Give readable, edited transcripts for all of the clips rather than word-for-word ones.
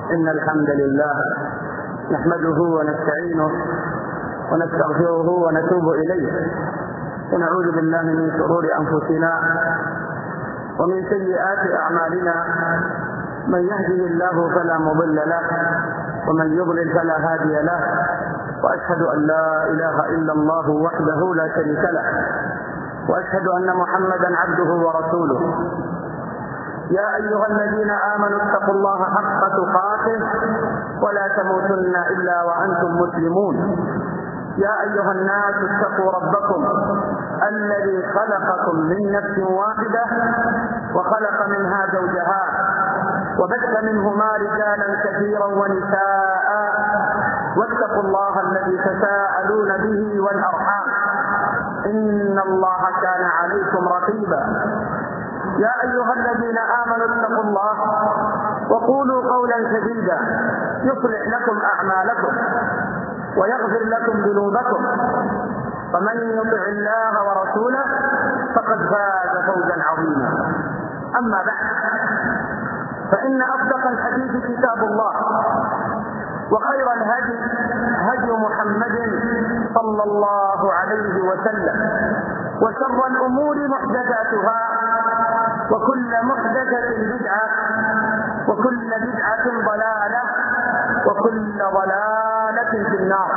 إن الحمد لله نحمده ونستعينه ونستغفره ونتوب إليه، ونعوذ بالله من شرور أنفسنا ومن سيئات أعمالنا، من يهده الله فلا مضل له ومن يضلل فلا هادي له، وأشهد أن لا إله إلا الله وحده لا شريك له، وأشهد أن محمدا عبده ورسوله. يا أيها الذين آمنوا اتقوا الله حق تقاته ولا تموتن إلا وأنتم مسلمون. يا أيها الناس اتقوا ربكم الذي خلقكم من نفس واحدة وخلق منها زوجها وبث منهما رجالا كثيرا ونساء، واتقوا الله الذي تساءلون به والأرحام إن الله كان عليكم رقيبا. يا أيها الذين آمنوا اتقوا الله وقولوا قولا سديدا يصلح لكم أعمالكم ويغفر لكم ذنوبكم، فمن يطع الله ورسوله فقد فاز فوزا عظيما. أما بعد، فإن أصدق الحديث كتاب الله، وخير الهدي هدي محمد صلى الله عليه وسلم، وشر الأمور محدثاتها، وكل محدثة بدعة، وكل بدعة ضلالة، وكل ضلالة في النار.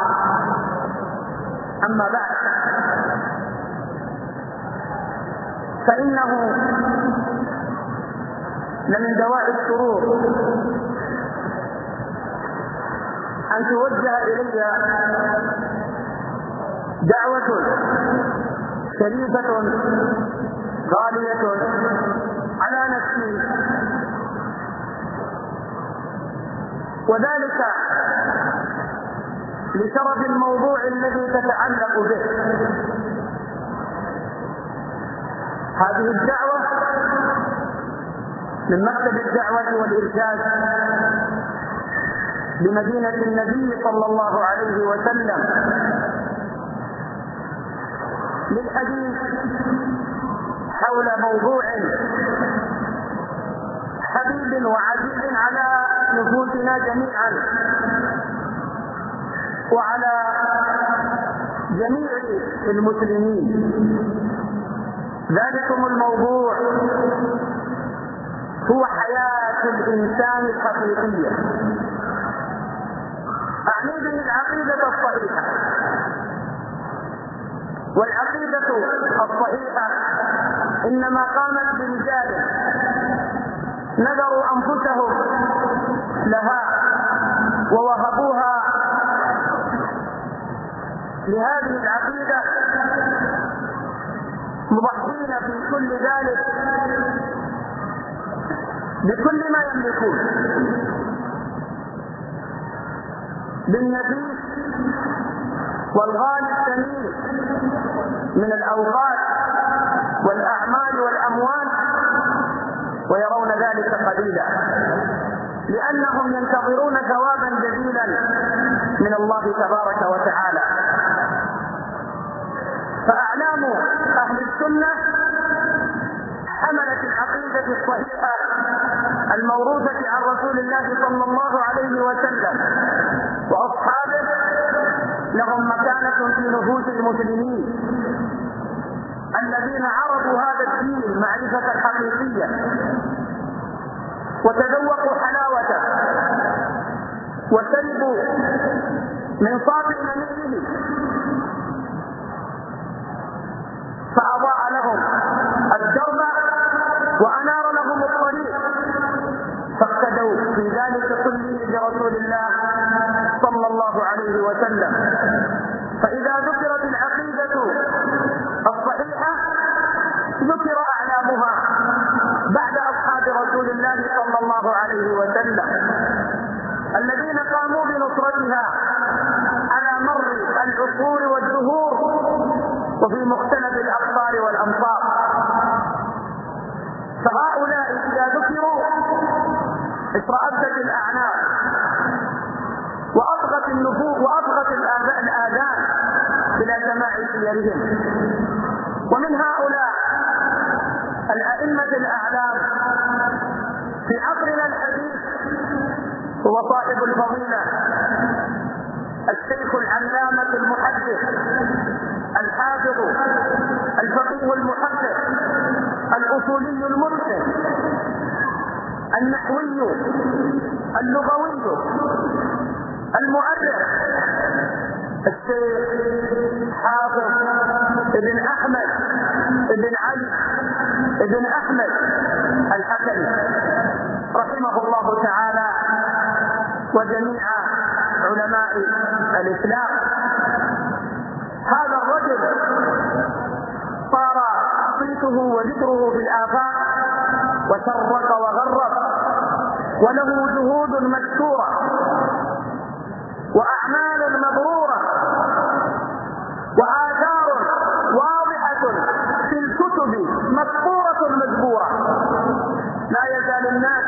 أما بعد، فإنه لمن دواء السرور أن توجه إلي دعوة شريفة غالية على نفسي، وذلك لشرف الموضوع الذي تتعلق به. هذه الدعوة من مكتب الدعوة والإرشاد بمدينة النبي صلى الله عليه وسلم للحديث حول موضوع حبيب وعزيز على نفوسنا جميعا وعلى جميع المسلمين. ذلكم الموضوع هو حياة الإنسان الحقيقية، أعني به العقيدة الصحيحة. والعقيدة الصحيحة إنما قامت برجال نذروا أنفسهم لها ووهبوها لهذه العقيدة، مضحين في كل ذلك بكل ما يملكون، بالنفيس والغالي الثمين من الأوقات والأعمال والأموال، ويرون ذلك قليلا لأنهم ينتظرون ثوابا جزيلا من الله تبارك وتعالى. فأعلام أهل السنة حملت العقيدة الصحيحة الموروثة عن رسول الله صلى الله عليه وسلم وأصحابه، لهم مكانة في نفوس المسلمين الذين عرفوا هذا الدين المعرفة الحقيقية وتذوقوا حلاوته وشربوا من صافي منيه، فأضاء لهم الدرب وأنار لهم الطريق، فاقتدوا في ذلك كله برسول الله صلى الله عليه وسلم. فإذا ذكرت العقيدة الصحيحة ذكر أعلامها بعد أصحاب رسول الله صلى الله عليه وسلم الذين قاموا بنصرتها على مر العصور والدهور وفي مختلف الأقطار والأمصار. فهؤلاء إذا ذكروا اشرأبت الأعناق وأطغت النفوس وأطغت الآذان إلى سماع سيرهم. ومن هؤلاء الأئمة الأعلام في عصرنا الحديث هو صاحب الفضيلة الشيخ العلامة المحدث الحافظ الفقيه المحقق الأصولي المتقن النحوي اللغوي المؤرخ الشيخ حافظ ابن أحمد ابن علي ابن أحمد الحكمي رحمه الله تعالى وجميع علماء الإسلام. هذا الرجل صار صيته وذكره في الآفاق وشرق وغرب، وله جهود مشكورة وأعمال مبرورة وآثار واضحة في الكتب مسطورة مجبورة. لا يزال الناس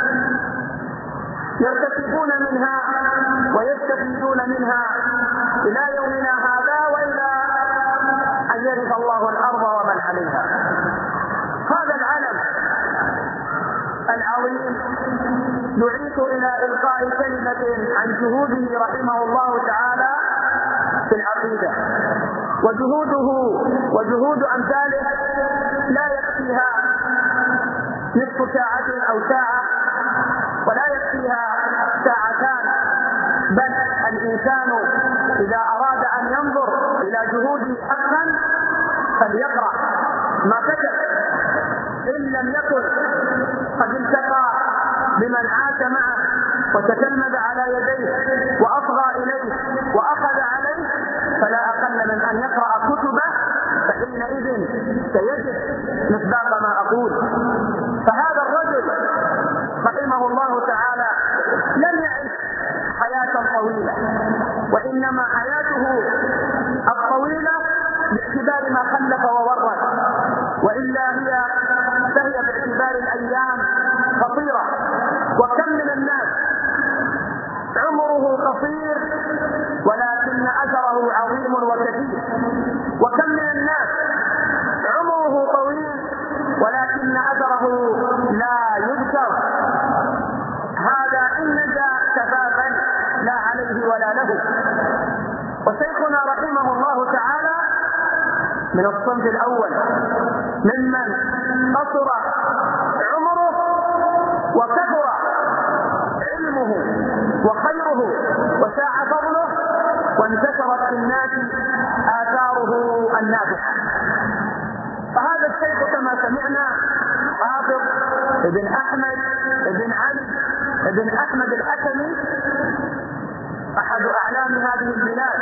يرتكبون منها ويستفيدون منها إلى يومنا هذا وإلى أن يرث الله الأرض ومن عليها. هذا العلم العظيم دعيت إلى إلقاء كلمة عن جهوده رحمه الله تعالى في العقيدة، وجهوده وجهود أمثاله لا يكفيها نصف ساعة أو ساعة، ولا يكفيها ساعتان، بل الإنسان إذا أراد أن ينظر إلى جهوده حقا فليقرأ ما كتب، إن لم يكن قد التقى بمن عاش معه وتكلم على يديه وأصغى إليه وأخذ عليه، فلا أقل من أن يقرأ كتبه، فحينئذ سيجد مصداق ما أقول. فهذا الرجل رحمه الله تعالى لم يعش حياة طويلة، وإنما حياته الطويلة باعتبار ما خلف وورث، وإلا فهي باعتبار الأيام قصيرة. وكم من الناس عمره قصير ولكن أثره عظيم وكثير، وكم من الناس عمره طويل ولكن أثره لا يذكر. هذا إن نجا كفافا لا عليه ولا له. وشيخنا رحمه الله تعالى من الصنف الأول ممن قصر عمره وكثر علمه وخيره وساع فضله وانتشرت في الناس آثاره النافعة. فهذا الشيخ كما سمعنا حافظ ابن أحمد ابن علي ابن أحمد الحكمي، أحد أعلام هذه البلاد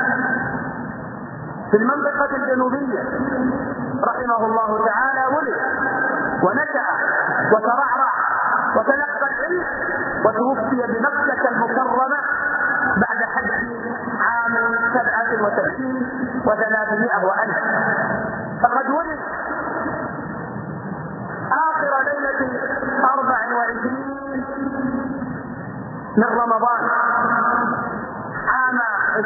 في المنطقة الجنوبية رحمه الله تعالى، ولد ونشأ وترعرع وتلقى العلم وتوفي بمكة المكرمة بعد حج عام 77 و300 وألف. فقد ولد آخر ليلة 24 من رمضان عام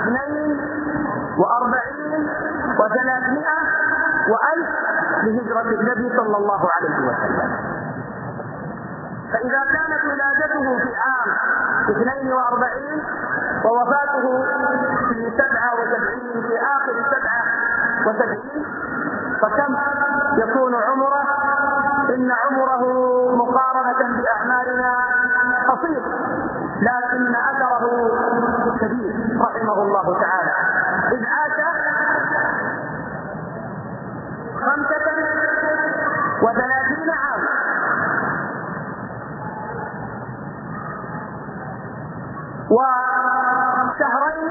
42 و300 وألف لهجرة النبي صلى الله عليه وسلم. فإذا كانت ولادته في عام 42 ووفاته في 77 في آخر 77، فكم يكون عمره؟ إن عمره مقارنة بأعمارنا قصير، لكن أثره كبير رحمه الله تعالى، إذ عاش 35 عاما وشهرين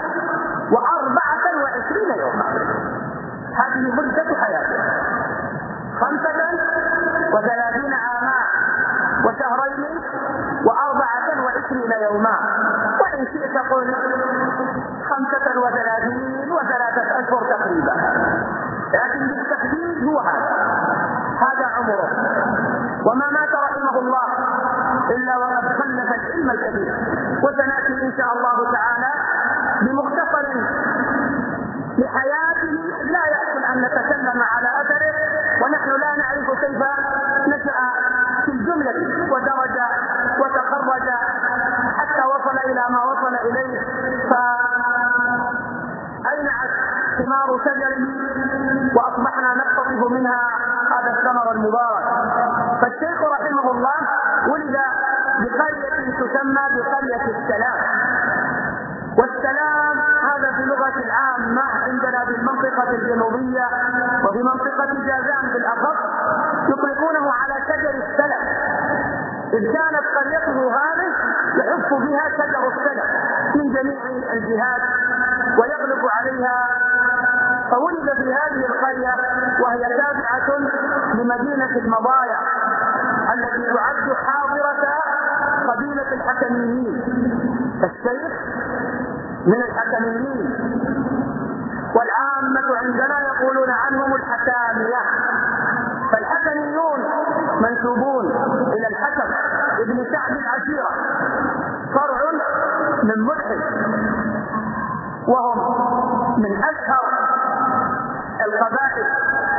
و24 يوما. هذه مدة حياته 35 عاما وشهرين و24 يوما، وإن شئت قل 35 و3 أشهر تقريبا، لكن بالتحديد هو هذا عمره. وما مات رحمه الله إلا وقد خلف العلم الكثير. وسنأتي إن شاء الله تعالى بمختصر لحياته لا يحسن أن نتكلم على أثره، ونحن لا نعرف كيف نشأ في الجملة ودرج وتخرج إلى ما وصل إليه فأينعت ثمار شجره وأصبحنا نقتطف منها هذا الثمر المبارك. فالشيخ رحمه الله ولد بقرية تسمى بقرية السلام، والسلام هذا في لغة العامة عندنا بالمنطقة الجنوبية وفي منطقة جازان بالأخص يطلقونه على شجر السلم، إذ كانت قريته هذه يحف بها شجر السلم من جميع الجهات ويغلب عليها، فولد في هذه القرية وهي تابعة لمدينة المضايع التي تعد حاضرة قبيلة الحكميين. الشيخ من الحكميين، والعامة عندنا يقولون عنهم الحكامية. فالحكميون منسوبون إلى الحكم ابن سعد العشيرة، فرع من ملحد، وهم من أشهر القبائل،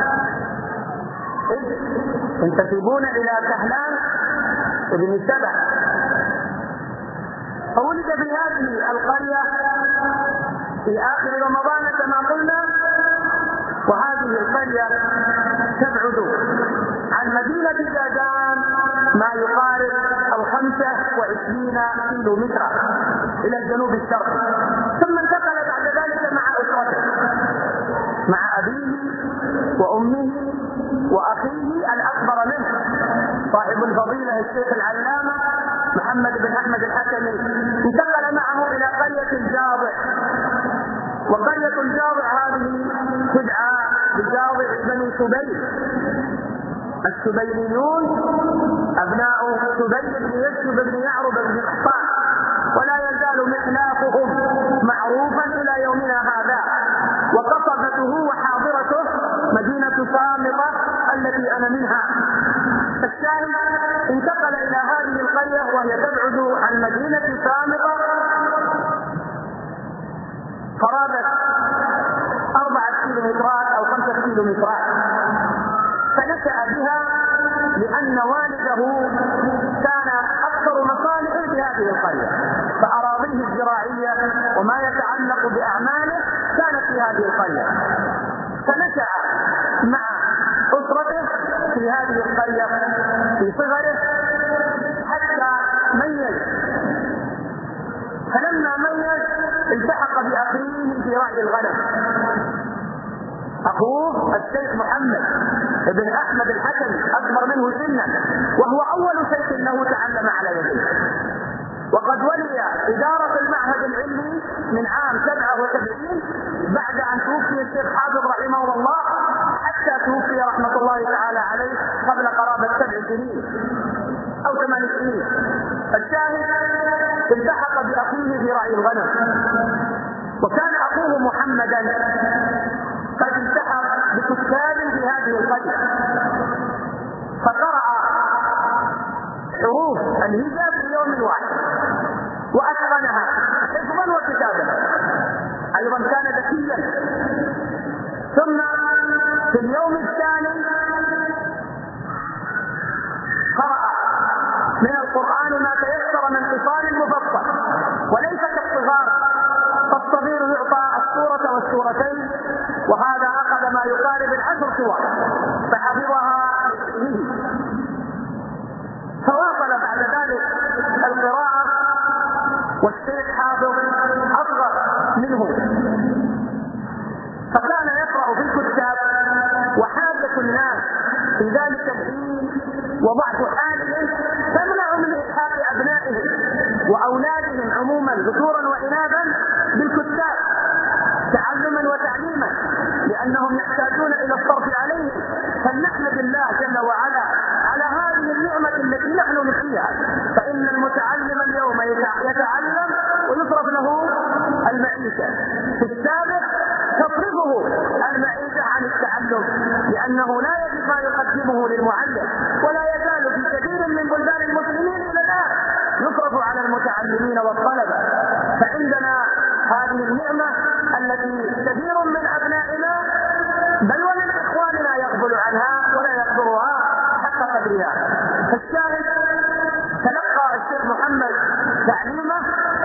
ينتسبون إلى كهلان ابن سبع. فولد في هذه القرية في آخر رمضان كما قلنا، وهذه القرية تبعد عن مدينة جازان ما يقارب 25 كيلومترا إلى الجنوب الشرقي، ثم انتقل بعد ذلك مع أسرته، مع أبيه وأمه وأخيه الأكبر منه صاحب الفضيلة الشيخ العلامة محمد بن أحمد الحكمي، انتقل معه إلى قرية الجاضع. وقرية الجاضع هذه تدعى بجاضع بني سبيل. السبيليون أبناء سبيل بن يشب بن يعرب بن قحطان، ولا يزال مخلافهم معروفا إلى يومنا هذا. وقصبته وحاضرته مدينة صامطة التي أنا منها. الشاهد انتقل إلى هذه القرية وهي تبعد عن مدينة صامطة قرابة 4 كيلومترات أو 5 كيلومترات، فنشأ بها لأن والده كان أكثر مصالحه بهذه القرية، فأراضيه الزراعية وما يتعلق بأعماله كانت في هذه القرية، فنشأ مع أسرته في هذه القرية في صغره حتى ميز. فلما ميز التحق بأخيه في رعي الغنم، أخوه الشيخ محمد بن أحمد الحكمي أكبر منه سنا، وهو أول شيخ له تعلم على يديه. وقد ولي إدارة المعهد العلمي من عام 77 بعد أن توفي الشيخ حافظ رحمه الله، حتى توفي رحمة الله تعالى عليه قبل قرابة 7 سنين أو 8 سنين. الشاهد التحق بأخيه في رعي الغنم، وكان أخوه محمدا قد التحق بكتاب في هذه القرية، فقرأ حروف الهجاء في يوم واحد وأتقنها حفظا وكتابا، أيضا كان ذكيا. ثم في اليوم الثاني قرأ من القرآن ما تيسر من قصار المفصل، وليس كالصغار، فالصغير يعطى السورة والسورتين، وهذا أخذ ما يقارب 10 سور فحفظها به. فواصل بعد ذلك القراءة، والشيخ حافظ أصغر منه، فكان يقرأ في الكتاب. وحاجة الناس في ذلك الحين وضعف حالهم تمنع من إلحاق أبنائهم وأولادهم عموما ذكورا وإناثا بالكتاب تعلما وتعليما، لأنهم يحتاجون إلى الصرف عليهم. فلنحمد الله جل وعلا على هذه النعمة التي نحن نحييها، فإن المتعلم اليوم يتعلم ويصرف له المعيشة. في السابق تصرفه المعيشة عن التعلم، لأنه لا يجد ما يقدمه للمعلم، ولا يزال في كثير من بلدان المسلمين إلى الآن يصرف على المتعلمين والطلبة. فعندنا هذه النعمة التي كثير من أبنائنا بل ومن إخواننا يغفل عنها ولا يقدرها حق قدرها. فالشاهد تلقى الشيخ محمد تعليمه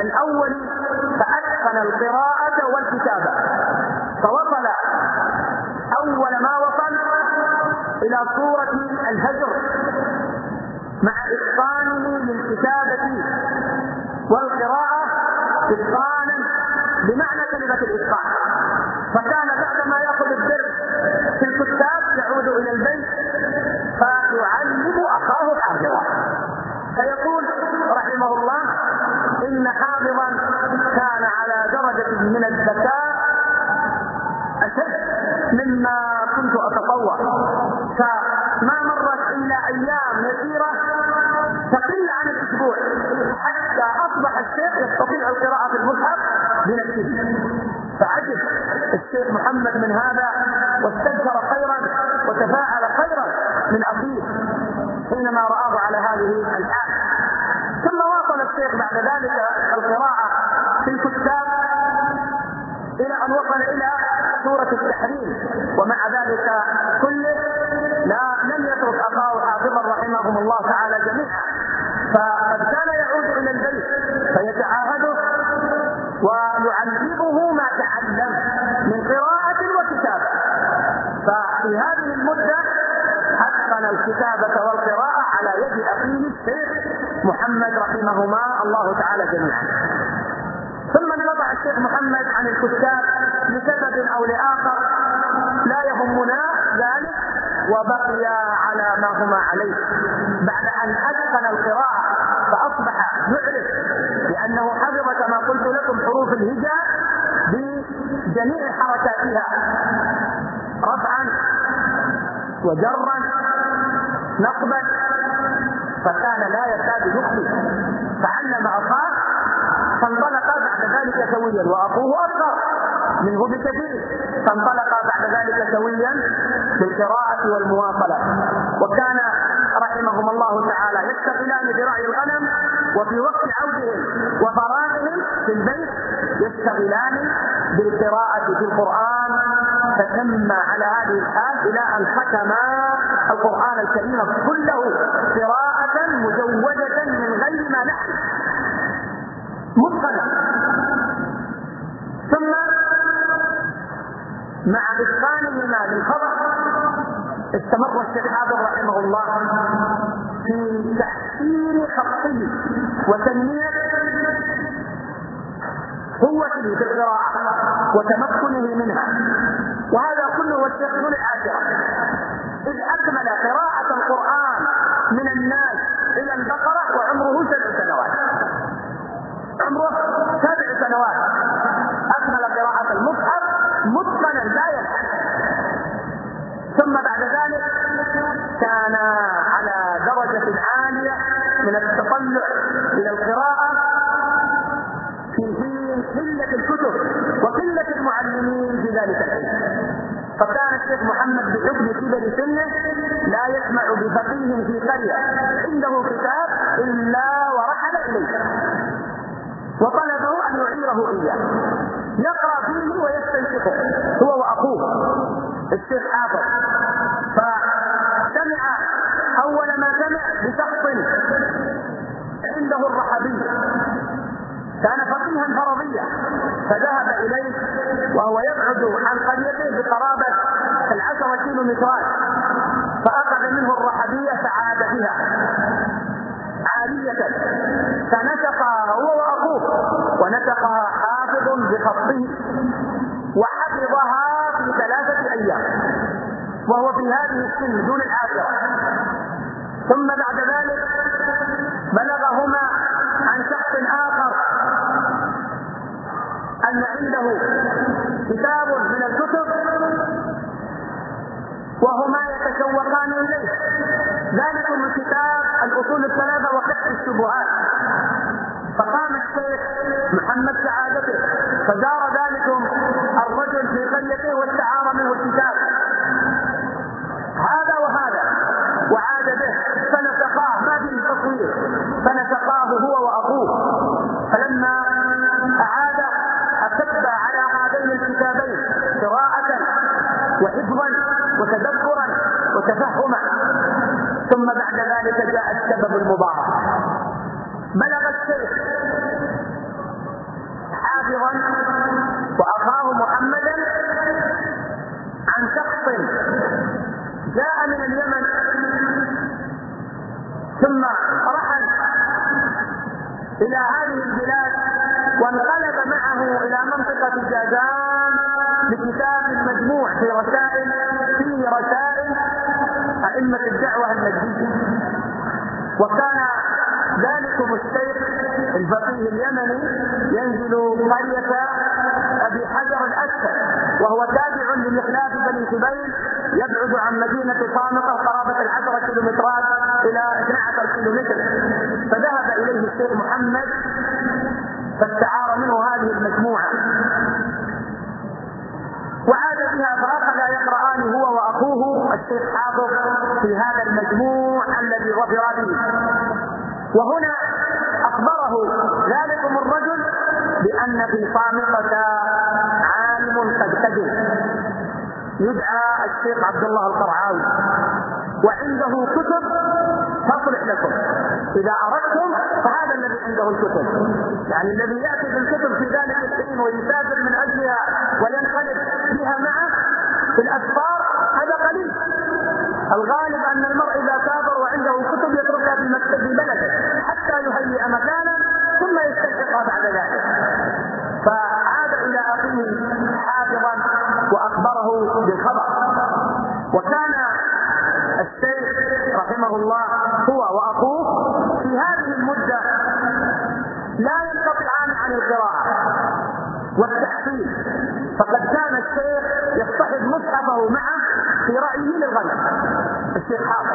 الأول فأتقن القراءة والكتابة، فوصل أول ما وصل إلى سورة الهجر مع إتقانه للكتابة والقراءة إتقانا بمعنى كلمة الإتقان. فكان بعدما يأخذ الدرس في الكتاب يعود إلى البيت فيعلم أخاه حافظا، فيقول رحمه الله: إن حافظا كان على درجة من الذكاء أشد مما كنت أتصور، فما مرت إلا أيام يسيرة تقل عن الأسبوع حتى أصبح الشيخ يستطيع القراءة في المصحف بنفسه. فعجب الشيخ محمد من هذا واستبشر خيرا وتفاعل خيرا من أخيه حينما رآه على هذه الحال. ثم واصل الشيخ بعد ذلك القراءة في الكتاب إلى أن وصل إلى سورة التحريم، ومع ذلك كله لم يترك أخاه حافظا رحمهم الله تعالى جميعا، فقد كان يعود إلى البيت فيتعاهده ويعلمه ما تعلم من قراءة وكتابة. ففي هذه المدة أتقن الكتابة والقراءة على يد أخيه الشيخ محمد رحمهما الله تعالى جميعا. ثم انقطع الشيخ محمد عن الكتاب لسبب أو لآخر لا يهمنا ذلك، وبقي على ما هما عليه بعد أن أتقن القراءة فأصبح يعرف لأنه حفظ كما قلت لكم حروف الهجاء بجميع حركاتها رفعا وجرا نصبا، فكان لا يكاد يخطئ، فعلم أخاه فانطلق بعد ذلك سويا، وأخوه أصغر منه بكثير فانطلق بعد ذلك سويا بالقراءة والمواصلة. وكان رحمهم الله تعالى يشتغلان برعي الغنم، وفي وقت عودهم وفراغهم في البيت يشتغلان بالقراءة في القرآن، فتم على هذه الحال إلى أن ختما القرآن الكريم كله قراءة مجودة من غير ما نحن متقنة. ثم مع إتقانهما للخبر استمر الشيخ حافظ رحمه الله في تحسين خطه وتنمية قوته في القراءة وتمكنه منها، وهذا كله والشيخ ذو العاشرة، إذ أكمل قراءة القرآن من الناس إلى البقرة وعمره 7 سنوات، عمره 7 سنوات أكمل قراءة المصحف متقنا لا يلحق. ثم بعد ذلك كان على درجة عالية من التطلع إلى القراءة في حين قلة الكتب وقلة المعلمين في ذلك الحين، فكان الشيخ محمد بحكم كبر سنه لا يسمع بفقيه في قرية عنده كتاب إلا ورحل إليه وطلبه أن يعيره إياه يقرأ فيه ويستنشقه هو وأخوه الشيخ حافظ. فسمع أول ما سمع بشخص عنده الرحبي كان فقيها فرضيا، فذهب إليه وهو يبعد عن قريته بقرابة 10 كيلومترات، فأخذ منه الرحبية فعاد بها عالية، فنسقها هو وأخوه ونسقها حافظ بخطه وحفظها في 3 أيام وهو في هذه السن دون العاشرة. ثم بعد ذلك بلغهما عن شخص آخر أن عنده كتاب من الكتب وهما يتشوقان إليه، ذلكم الكتاب الأصول 3 وكشف الشبهات. فقام الشيخ محمد سعادته فزار ذلكم الرجل في قريته واستعار منه الكتاب هذا وهذا وعاد به فنسقاه، ما به تصوير، فنسقاه هو وأخوه. فلما أعاد أكب على هذين الكتابين قراءة وحفظا وتدبرا وتفهما. ثم بعد ذلك جاء السبب المبارك، بلغ الشيخ حافظا وأخاه محمدا عن شخص جاء من اليمن ثم رحل إلى هذه البلاد وانقلب معه إلى منطقة جازان بكتاب مجموع فيه رسائل أئمة الدعوة النجدية. وكان ذلكم الشيخ الفقيه اليمني ينزل قرية أبي حجر الأسد، وهو تابع لمخلاف بني سبيل يبعد عن مدينة صامتة قرابة 10 كيلومترات إلى 12 كيلومتر. فذهب إليه الشيخ محمد فاستعار منه هذه المجموعة وعاد بها، فأخذ يقرآن هو وأخوه الشيخ حافظ في هذا المجموع الذي ظفر به. وهنا أخبره ذلكم الرجل بأن في صامتة عالم قد قدم يدعى الشيخ عبد الله القرعاوي، وعنده كتب تصلح لكم إذا أردتم، فهذا الذي عنده الكتب. يعني الذي يأتي بالكتب في ذلك الحين ويسافر من أجلها وينقلب بها معه في الأسفار هذا قليل. الغالب أن المرء إذا سافر وعنده كتب يتركها في مكتب بلده حتى يهيئ مكانا ثم يستلحقها بعد ذلك. فعاد إلى أخيه حافظا وأخبره بالخبر. وكان الشيخ رحمه الله هو وأخوه في هذه المدة لا ينقطعان عن القراءة والتحصيل، فقد كان الشيخ يصطحب مصحفه معه في رأيه للغنم الشيخ حافظ،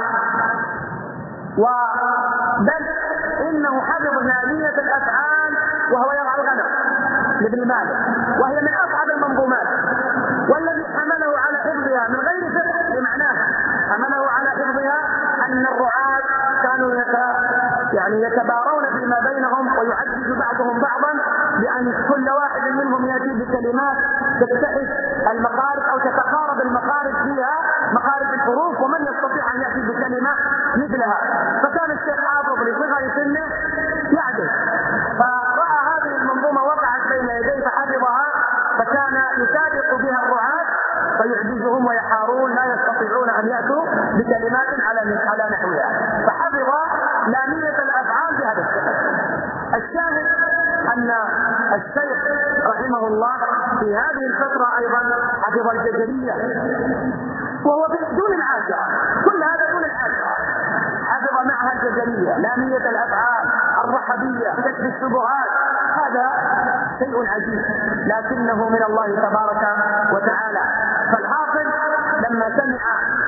بل إنه حفظ نانية الأفعال وهو يرعى الغنم لابن مالك، وهي من أصعب المنظومات. والذي حمله على حفظها من غير فقه بمعناها، حمله على حفظها أن الرعاة كانوا يتبارون فيما بينهم ويعزز بعضهم بعضا، بأن كل واحد منهم يأتي بكلمات تتحد المخارج أو تتقارب المخارج فيها مخارج الحروف، ومن يستطيع أن يأتي بكلمة مثلها. فكان الشيخ حافظ لصغر سنه يعجز، فرأى هذه المنظومة وقعت بين يديه فحفظها، فكان يسابق بها الرعاة فيعجزهم ويحارون لا يستطيعون أن يأتوا بكلمات على نحوها، فحفظ لامية الأفعال بهذا الشكل. الشاهد أن الشيخ رحمه الله في هذه الفترة أيضا حفظ الجزرية وهو دون العاشرة، كل هذا دون العاشرة، حفظ معها الجزرية، لامية الأفعال، الرحبية، كشف الشبهات. هذا شيء عجيب لكنه من الله تبارك وتعالى. فالحافظ لما سمع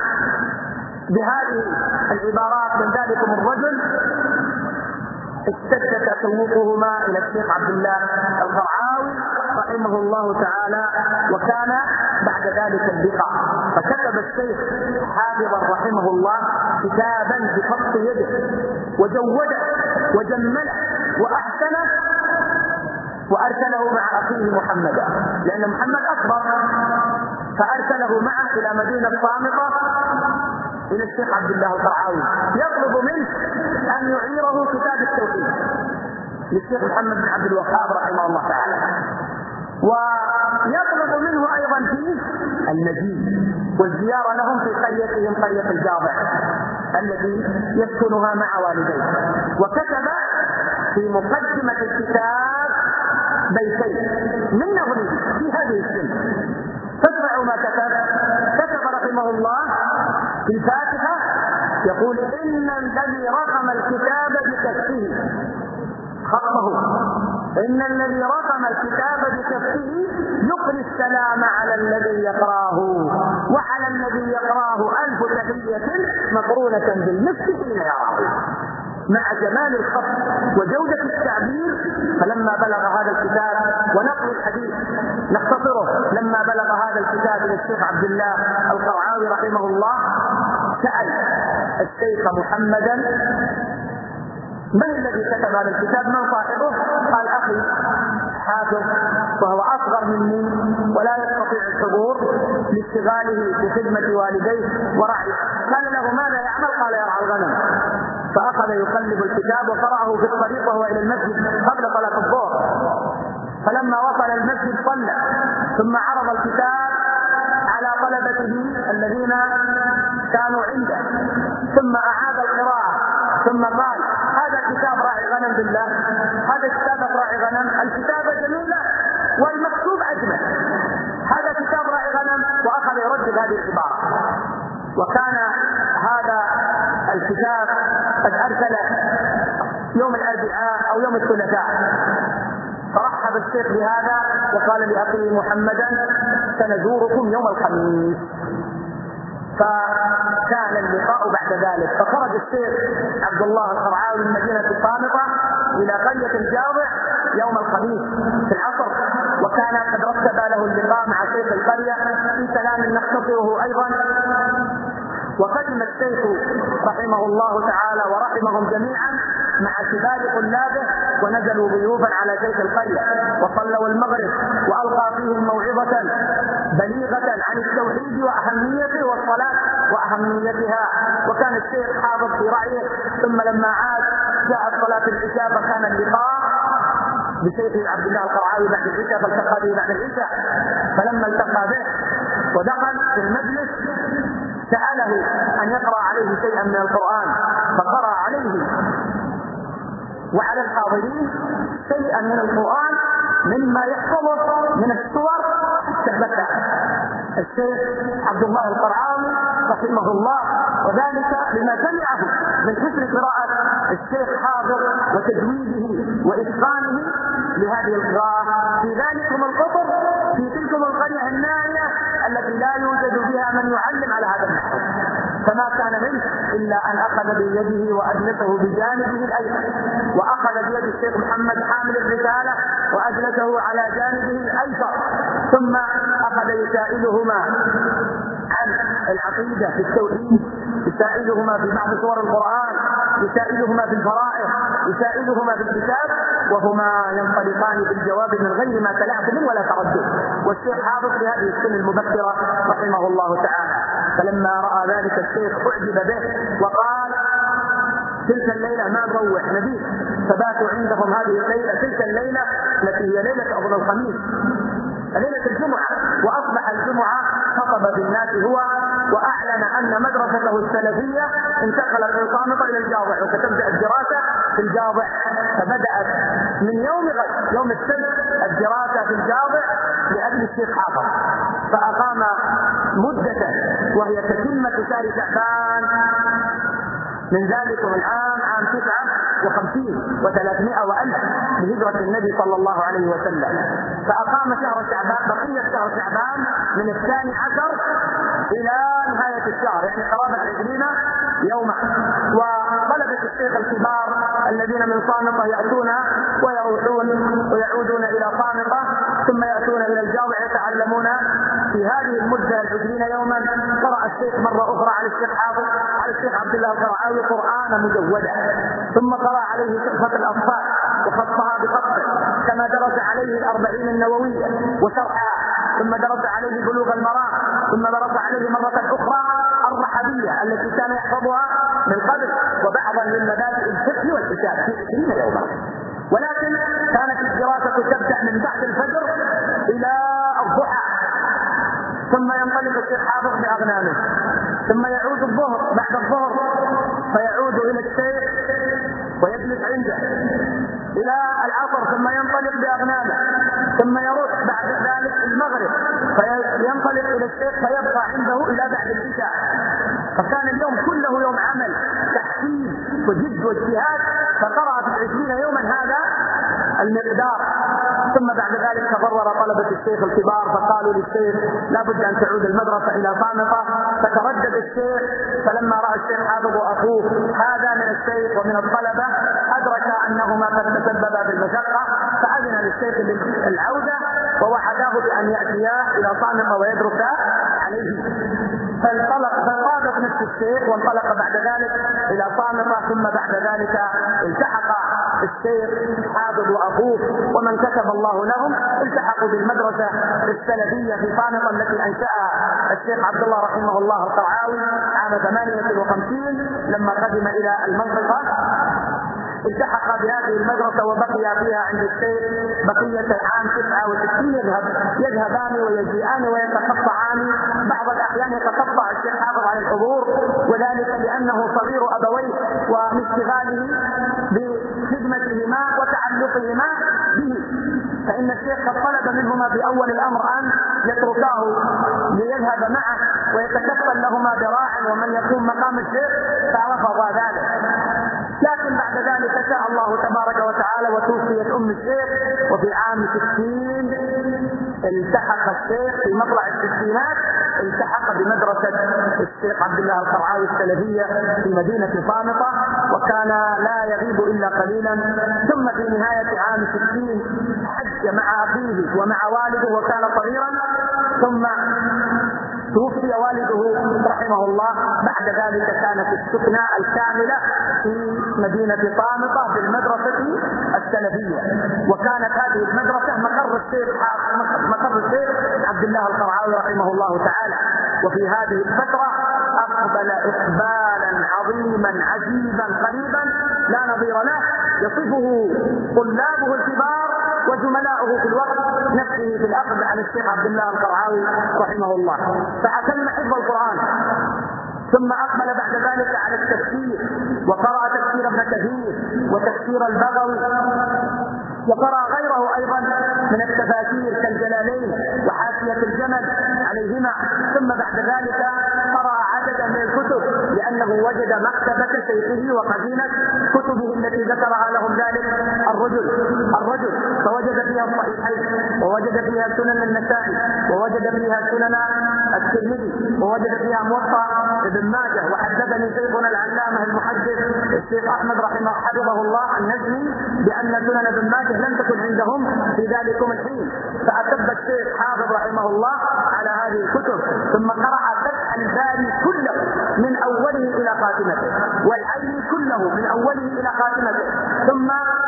بهذه العبارات من ذلكم الرجل اشتد تشوقهما الى الشيخ عبد الله القرعاوي رحمه الله تعالى، وكان بعد ذلك اللقاء. فكتب الشيخ حافظا رحمه الله كتابا بخط يده وجوده وجمله واحسنه، وارسله مع اخيه محمدا، لان محمد اكبر، فارسله معه الى مدينه صامته الى الشيخ عبد الله القرعاوي يطلب منه ان يعيره كتاب التوحيد للشيخ محمد بن عبد الوهاب رحمه الله تعالى، ويطلب منه ايضا فيه المجيء والزياره لهم في قريتهم قريه الجاضع التي يسكنها مع والديه. وكتب في مقدمه الكتاب بيتين من نظمه في هذه السنه. تسمع ما كتب رحمه الله في الفاتحة، يقول إن الذي رقم الكتاب بكفه خطه، إن الذي رقم الكتاب بكفه يقري السلام على الذي يقراه، وعلى الذي يقراه 1000 تحية مقرونة بالمسك حين يراه، مع جمال الخط وجودة التعبير. فلما بلغ هذا الكتاب، ونقل الحديث نختصره، لما بلغ هذا الكتاب إلى الشيخ عبد الله القرعاوي رحمه الله سأل الشيخ محمدا من الذي كتب هذا الكتاب، من صاحبه؟ قال أخي حافظ، وهو أصغر مني ولا يستطيع الحضور لاشتغاله بخدمة والديه ورعيه. قال له ماذا يعمل؟ قال يرعى الغنم. فأخذ يقلب الكتاب وقرأه في الطريق وهو إلى المسجد قبل صلاة الظهر، فلما وصل المسجد صلى، ثم عرض الكتاب على طلبته الذين كانوا عنده، ثم أعاد القراءة، ثم قال: هذا كتاب راعي غنم بالله، هذا كتاب راعي غنم، الكتابة جميلة والمكتوب أجمل، هذا كتاب راعي غنم. وأخذ يردد هذه العبارة. وكان هذا الكتاب قد أرسله يوم الأربعاء أو يوم الثلاثاء، فرحب الشيخ بهذا وقال لأخيه محمدا: سنزوركم يوم الخميس. فكان اللقاء بعد ذلك، فخرج الشيخ عبد الله القرعاوي من مدينة الصامطة إلى قرية الجاضع يوم الخميس في العصر، وكان قد رتب له اللقاء مع شيخ القرية في كلام نختصره أيضا. وقدم الشيخ رحمه الله تعالى ورحمهم جميعا مع كبار طلابه، ونزلوا ضيوفا على شيخ القرية، وصلوا المغرب، وألقى فيهم موعظة بليغة عن التوحيد وأهميته والصلاة وأهميتها. وكان الشيخ حاضر في رأيه. ثم لما عاد جاءت صلاة العشاء، فكان اللقاء بشيخ عبد الله القرعاوي بعد العشاء، فالتقى به بعد العشاء. فلما التقى به ودخل في المجلس سأله أن يقرأ عليه شيئا من القرآن، فقرأ عليه وعلى الحاضرين شيئا من القرآن مما يحفظه من السور الثبتة الشيخ عبد الله القرعاوي رحمه الله، وذلك لما سمعه من حسن قراءة الشيخ حاضر وتجويده وإتقانه لهذه القراءة في ذلكم القطر، في تلكم القرية النائية التي لا يوجد بها من يعلم على هذا النحو. فما كان منه إلا أن أخذ بيده وأجلسه بجانبه الأيمن، وأخذ بيد الشيخ محمد حامل الرسالة وأجلسه على جانبه الأيسر، ثم أخذ يسائلهما عن العقيدة في التوحيد، يسائلهما في بعض سور القرآن، يسائلهما في الفرائض، يسائلهما في الكتاب، وهما ينطلقان بالجواب من غير ما تلعثم ولا تردد. والشيخ حاضر في هذه السن المبكرة رحمه الله تعالى. فلما رأى ذلك الشيخ أعجب به وقال: تلك الليلة ما نروح نبيت، فباتوا عندهم هذه الليلة، تلك الليلة التي هي ليلة أفضل الخميس، ليلة الجمعة. وأصبح الجمعة خطب بالناس هو، وأعلن أن مدرسته السلفية انتقلت من صامتة إلى الجاضع، وستبدأ الدراسة في الجاضع. فبدأت من يوم غد يوم السبت الدراسة في الجاضع لأجل الشيخ حافظ، فأقام مدة وهي تتمة شهر شعبان من ذلك العام، عام 59 و300 وألف بهجرة النبي صلى الله عليه وسلم. فأقام شهر شعبان، بقية شهر شعبان من 12 إلى نهاية الشهر، يعني قرابة 20 يوما. وطلبة الشيخ الكبار الذين من صامتة يأتون ويروحون ويعودون إلى صامتة، ثم يأتون إلى الجاضع يتعلمون. في هذه المدة 20 يوما قرأ الشيخ مرة أخرى على الشيخ حافظ، على الشيخ عبد الله القرعاوي قرآن مجودا، ثم قرأ عليه تحفة الأطفال وخطها بخطه، كما درس عليه الأربعين النووية وشرحها، ثم درس عليه بلوغ المرام، ثم درس عليه مرة أخرى الرحبية التي كان يحفظها من قبل، وبعضا من مبادئ الفقه والحساب في 20 يوما. ولكن كانت الدراسة تبدأ من بعد الفجر إلى الضحى، ثم ينطلق الشيخ حافظ بأغنامه، ثم يعود الظهر بعد الظهر فيعود إلى الشيخ ويجلس عنده إلى العصر، ثم ينطلق بأغنامه، ثم يروح بعد ذلك المغرب فينطلق إلى الشيخ فيبقى عنده إلى بعد العشاء. فكان اليوم كله يوم عمل تحصيل وجد واجتهاد، فقرأ في 20 يوما هذا المقدار. ثم بعد ذلك تضرر طلبة الشيخ الكبار فقالوا للشيخ لا بد أن تعود المدرسة إلى صامتة، فتردد الشيخ. فلما رأى الشيخ حافظ وأخوه هذا من الشيخ ومن الطلبة أدرك أنهما قد تسببا بالمشقة، فأذن للشيخ بالعودة ووعداه بأن يأتيا إلى صامتة ويدرسا عليه. فانطلقت نفس الشيخ وانطلق بعد ذلك إلى صامتة، ثم بعد ذلك التحق الشيخ حافظ وأخوه ومن كتب الله لهم التحقوا بالمدرسة السلفية في صامتة التي أنشأها الشيخ عبد الله رحمه الله القرعاوي عام 58 لما قدم إلى المنطقة. التحق بهذه المدرسة وبقي فيها عند الشيخ بقية عام 69 يذهبان ويجيئان ويتقطعان، بعض الأحيان يتقطع الشيخ حافظ عن الحضور، وذلك لأنه صغير أبويه ومن اشتغاله بخدمتهما وتعلقهما به، فإن الشيخ قد طلب منهما في أول الأمر أن يتركاه ليذهب معه ويتكفل لهما براع ومن يقوم مقام الشيخ، فرفض ذلك. لكن بعد ذلك شاء الله تبارك وتعالى وتوفيت أم الشيخ، وفي عام 60 التحق الشيخ في مطلع الستينات التحق بمدرسة الشيخ عبد الله القرعاوي السلفية في مدينة صامتة، وكان لا يغيب إلا قليلا. ثم في نهاية عام 60 حج مع أخيه ومع والده وكان صغيرا، ثم توفي والده رحمه الله. بعد ذلك كانت السكنة الكاملة في مدينة طامطة في المدرسة السلفية، وكانت هذه المدرسة مقر الشيخ عبد الله القرعاوي رحمه الله تعالى. وفي هذه الفترة أقبل إقبالا عظيما عجيبا قريبا لا نظير له، يصفه طلابه الكبار وزملاؤه في الوقت نفسه في الأخذ عن الشيخ عبد الله القرعاوي رحمه الله. فأتم حفظ القرآن، ثم أقبل بعد ذلك على التفسير، وقرأ تفسير ابن كثير وتفسير البغوي، وقرأ غيره أيضا من التفاسير كالجلالين وحاشية الجمل عليهما. ثم بعد ذلك قرأ عددا من الكتب لأنه وجد مكتبة شيخه وخزينة كتبه التي ذكرها لهم ذلك الرجل، فوجد فيها الصحيحين، ووجد فيها سنن النسائي، ووجد فيها سنن الترمذي، ووجد فيها موطأ ابن ماجه. وحدثني شيخنا العلامة المحدث الشيخ أحمد حفظه الله النجمي بأن سنن ابن ماجه لم تكن عندهم في ذلكم الحين، فأتب الشيخ حافظ رحمه الله على هذه الكتب. ثم قرأ فتح الباري كله من أوله إلى خاتمته، والعين كله من أوله إلى خاتمته، ثم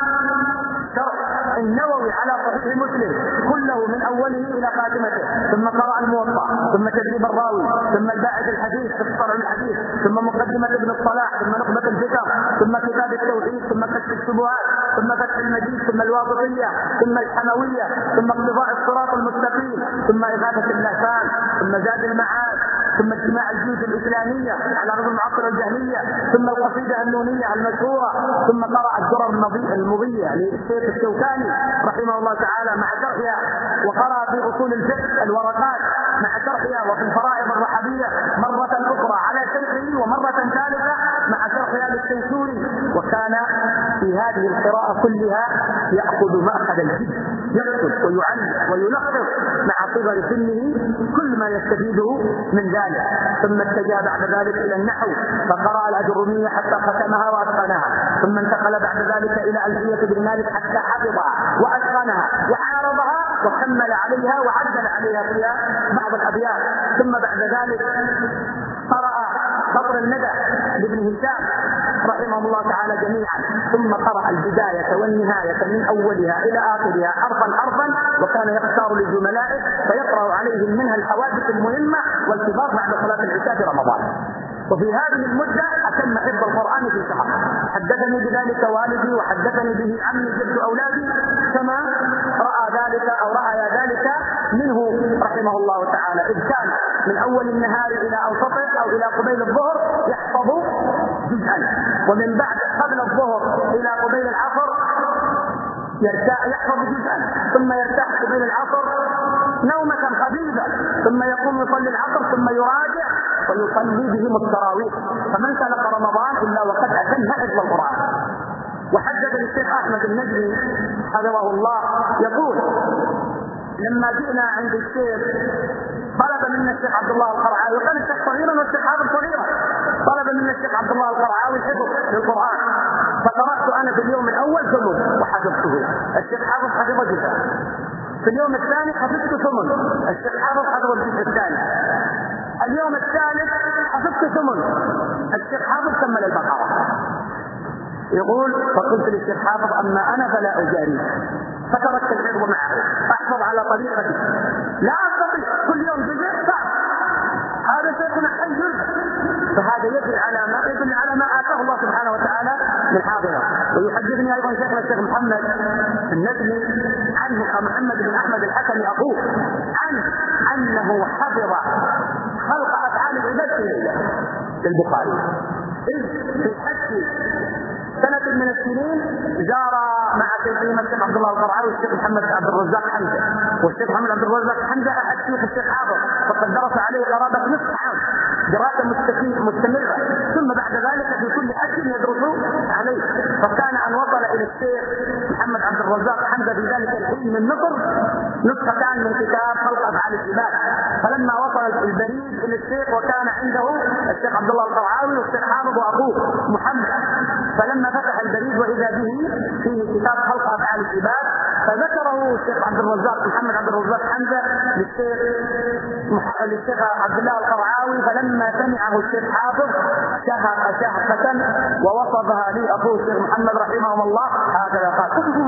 شرح النووي على صحيح مسلم كله من أوله إلى خاتمته، ثم قرأ الموطأ، ثم تدريب الراوي، ثم الباعث الحديث في صرع الحديث، ثم مقدمة ابن الصلاح، ثم نخبة الفكر، ثم كتاب التوحيد، ثم كشف الشبهات، ثم فتح المجيد، ثم الواقفية، ثم الحموية، ثم اقتضاء الصراط المستقيم، ثم إغاثة اللهفان، ثم زاد المعاد، ثم اجتماع الجيوش الإسلامية على رغم المعطلة الجهمية، ثم القصيدة النونية المشهورة، ثم قرأ الدرر المضية للشيخ الشوكاني رحمه الله تعالى مع شرحها، وقرأ في أصول الفقه الورقات مع شرحها، وفي الفرائض الرحبية مرة أخرى على شيخه، ومرة ثالثة مع شرحها للسيسوري. وكان في هذه القراءة كلها يأخذ مأخذ الجد، يكتب ويعلق ويلخص مع صغر سنه كل ما يستفيده من ذلك. ثم اتجه بعد ذلك إلى النحو، فقرأ الأجرمية حتى ختمها وأتقنها، ثم انتقل بعد ذلك إلى ألفية بن مالك حتى حفظها وأتقنها وعارضها وكمل عليها وعدل عليها فيها بعض الأبيات. ثم بعد ذلك قرأ خطر الندى لابن هشام رحمه الله تعالى جميعا، ثم قرأ البداية والنهاية من أولها إلى آخرها حرفا، وكان يختار لزملائه فيقرأ عليهم منها الحوادث المهمة والكبار بعد صلاة العشاء في رمضان. وفي هذه المدة أتم حفظ القرآن في شهر. حدثني بذلك والدي، وحدثني به عمي جد أولادي، كما رأى ذلك منه رحمه الله تعالى، إذ كان من أول النهار إلى أوسطه أو إلى قبيل الظهر يحفظ جزءا، ومن بعد قبل الظهر إلى قبيل العصر يحفظ جزءا، ثم يرتاح قبيل العصر نومة خفيفة، ثم يقوم يصلي العصر، ثم يراجع ويصلي بهم التراويح. فمن سلك رمضان إلا وقد أتم حفظ القرآن. وحدث الشيخ أحمد النجمي حفظه الله يقول: لما جئنا عند الشيخ طلب منا الشيخ عبد الله القرعاوي، وكان الشيخ صغيرا والشيخ حافظ صغيرا، طلب منا الشيخ عبد الله القرعاوي الحفظ للقرآن، فقرأت أنا في اليوم الأول ثمن وحفظته، الشيخ حافظ حفظ جزء، في اليوم الثاني حفظت ثمن، الشيخ حافظ حفظ الجزء الثاني، اليوم الثالث حفظت ثمن، الشيخ حافظ كمل البقرة. يقول: فقلت للشيخ حافظ: أما أنا فلا أجاري، فتركت الحفظ معه، أحفظ على طريقتي، لا أستطيع كل يوم جزء صعب، هذا شيخنا حي. فهذا يدل على ما آتاه الله سبحانه وتعالى من حاضره. ويحدثني أيضا شيخنا الشيخ محمد النجمي عنه محمد بن أحمد الحكمي أخوه عنه أنه حفظ خلق أفعال العباد في ليلة للبخاري. في حج سنة من السنين زار مع شيخهما الشيخ عبد الله القرعاوي والشيخ محمد عبد الرزاق حمزة، والشيخ محمد عبد الرزاق حمزة أحد شيوخ الشيخ حافظ، فقد درس عليه قرابة نصف عام دراسة مستمرة، ثم بعد ذلك في كل حج يدرس عليه، فكان أن وصل إلى الشيخ محمد عبد الرزاق حمزة في ذلك الحين من مصر نسختان من كتاب خلق أفعال العباد، فلما وصل البريد إلى الشيخ وكان عنده الشيخ عبد الله القرعاوي والشيخ حافظ وأخوه محمد، فلما فتح البريد وإذا به فيه كتاب خلق أفعال العباد، فذكره الشيخ عبد الرزاق محمد عبد الرزاق حمزة للشيخ عبد الله القرعاوي، فلما سمعه الشيخ حافظ شهق شهقة ووصفها لي أخوه الشيخ محمد رحمه الله هكذا قال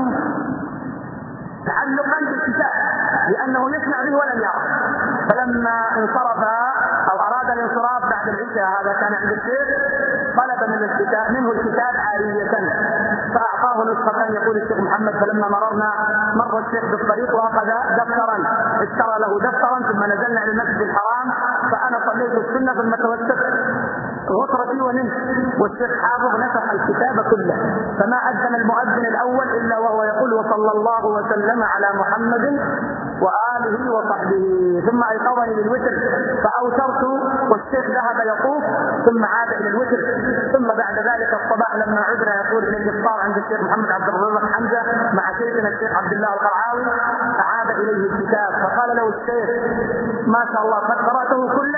تعلقا بالكتاب لأنه يسمع به ولم يرى. فلما انصرف أو أراد الانصراف بعد العشاء، هذا كان عند الشيخ، طلب منه الكتاب عارية فأعطاه نسخة. يقول الشيخ محمد فلما مر الشيخ بالطريق وأخذ دفترا، اشترى له دفترا، ثم نزلنا إلى المسجد الحرام، فأنا صليت السنة ثم توسطت غطرتي ونمت، والشيخ حافظ نسخ الكتاب كله، فما أذن المؤذن الأول إلا وهو يقول وصلى الله وسلم على محمد وآله وصحبه، ثم أيقظني للوتر فأوترت والشيخ ذهب يطوف ثم عاد إلى الوتر، ثم بعد ذلك الصباح لما عدنا يقول إلى الإفطار عند الشيخ محمد عبد الرزاق حمزة مع شيخنا الشيخ عبد الله القرعاوي، أعاد إليه الكتاب فقال له الشيخ ما شاء الله قد قرأته كله،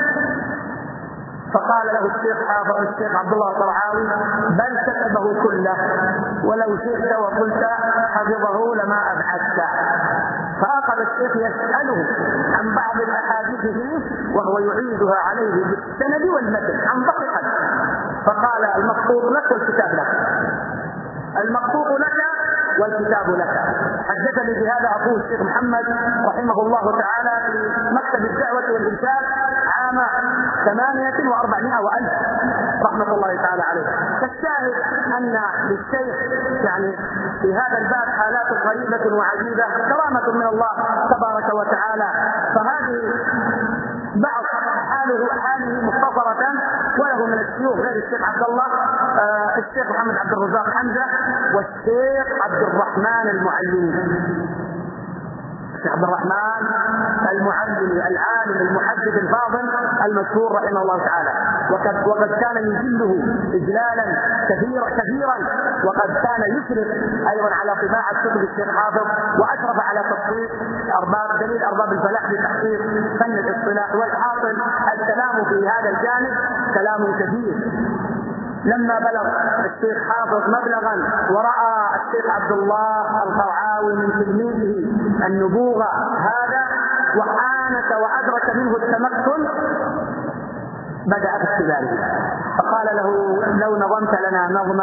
فقال له الشيخ حافظ الشيخ عبد الله القرعاوي بل كتبه كله ولو شئت وقلت حفظه لما أبعدت. فأخذ الشيخ يسأله عن بعض الأحاديث فيه وهو يعيدها عليه بالسند والمتن عن ضبط، فقال المخطوط لك والكتاب لك، المخطوط لك والكتاب لك. حدثني بهذا أخوه الشيخ محمد رحمه الله تعالى في مكتب الدعوة والإرشاد عام 800 وألف رحمة الله تعالى عليه. فالشاهد أن للشيخ يعني في هذا الباب حالات غريبة وعجيبة كرامة من الله تبارك وتعالى، فهذه بعض حاله مختصرة، وله من الشيوخ غير الشيخ عبد الله الشيخ محمد عبد الرزاق حمزة والشيخ عبد الرحمن المعلمي، الشيخ عبد الرحمن المعلمي العالم المحدث الفاضل المشهور رحمه الله تعالى، وقد كان يجله إجلالا كثيرا، وقد كان يشرف أيضا على طباعة كتب الشيخ حافظ، وأشرف على تطبيق دليل أرباب الفلاح لتحقيق فن الاصطلاح. والحاصل الكلام في هذا الجانب كلام كثير. لما بلغ الشيخ حافظ مبلغا ورأى الشيخ عبد الله القرعاوي من تلميذه النبوغة هذا وآنس وأدرك منه التمكن بدأ باختباره، فقال له لو نظمت لنا نظما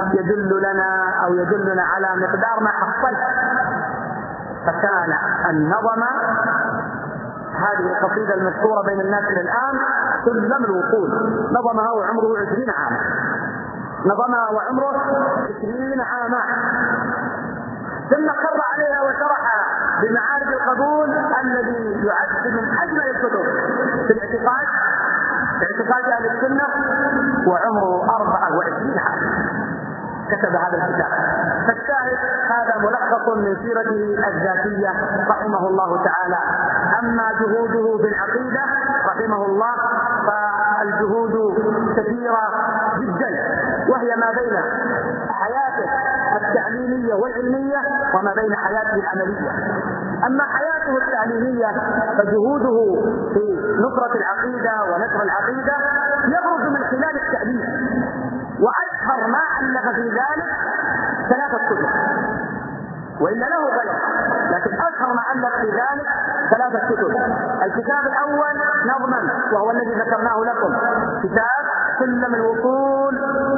يدلنا على مقدار ما حصلت. فكان النظم هذه القصيدة المشهورة بين الناس إلى الآن سلم الوصول، نظمها وعمره 20 عاما، نظمها وعمره 20 عاما، ثم قر عليها وشرحها بمعارف القبول الذي يعد من أجمل الكتب في الاعتقاد، اعتقاد أهل السنة، وعمره 24 عاما كتب هذا الكتاب. فالشاهد هذا ملخص من سيرته الذاتية رحمه الله تعالى. أما جهوده في العقيدة رحمه الله فالجهود كثيرة جدا، وهي ما بين حياته التعليمية والعلمية وما بين حياته العملية. أما حياته التعليمية فجهوده في نصرة العقيدة ونشر العقيدة يبرز من خلال التعليم، وأشهر ما ألف في ذلك 3 كتب، وإلا له غير، لكن أشهر ما ألف في ذلك 3 كتب. الكتاب الأول نظما وهو الذي ذكرناه لكم، كتاب سلم الوصول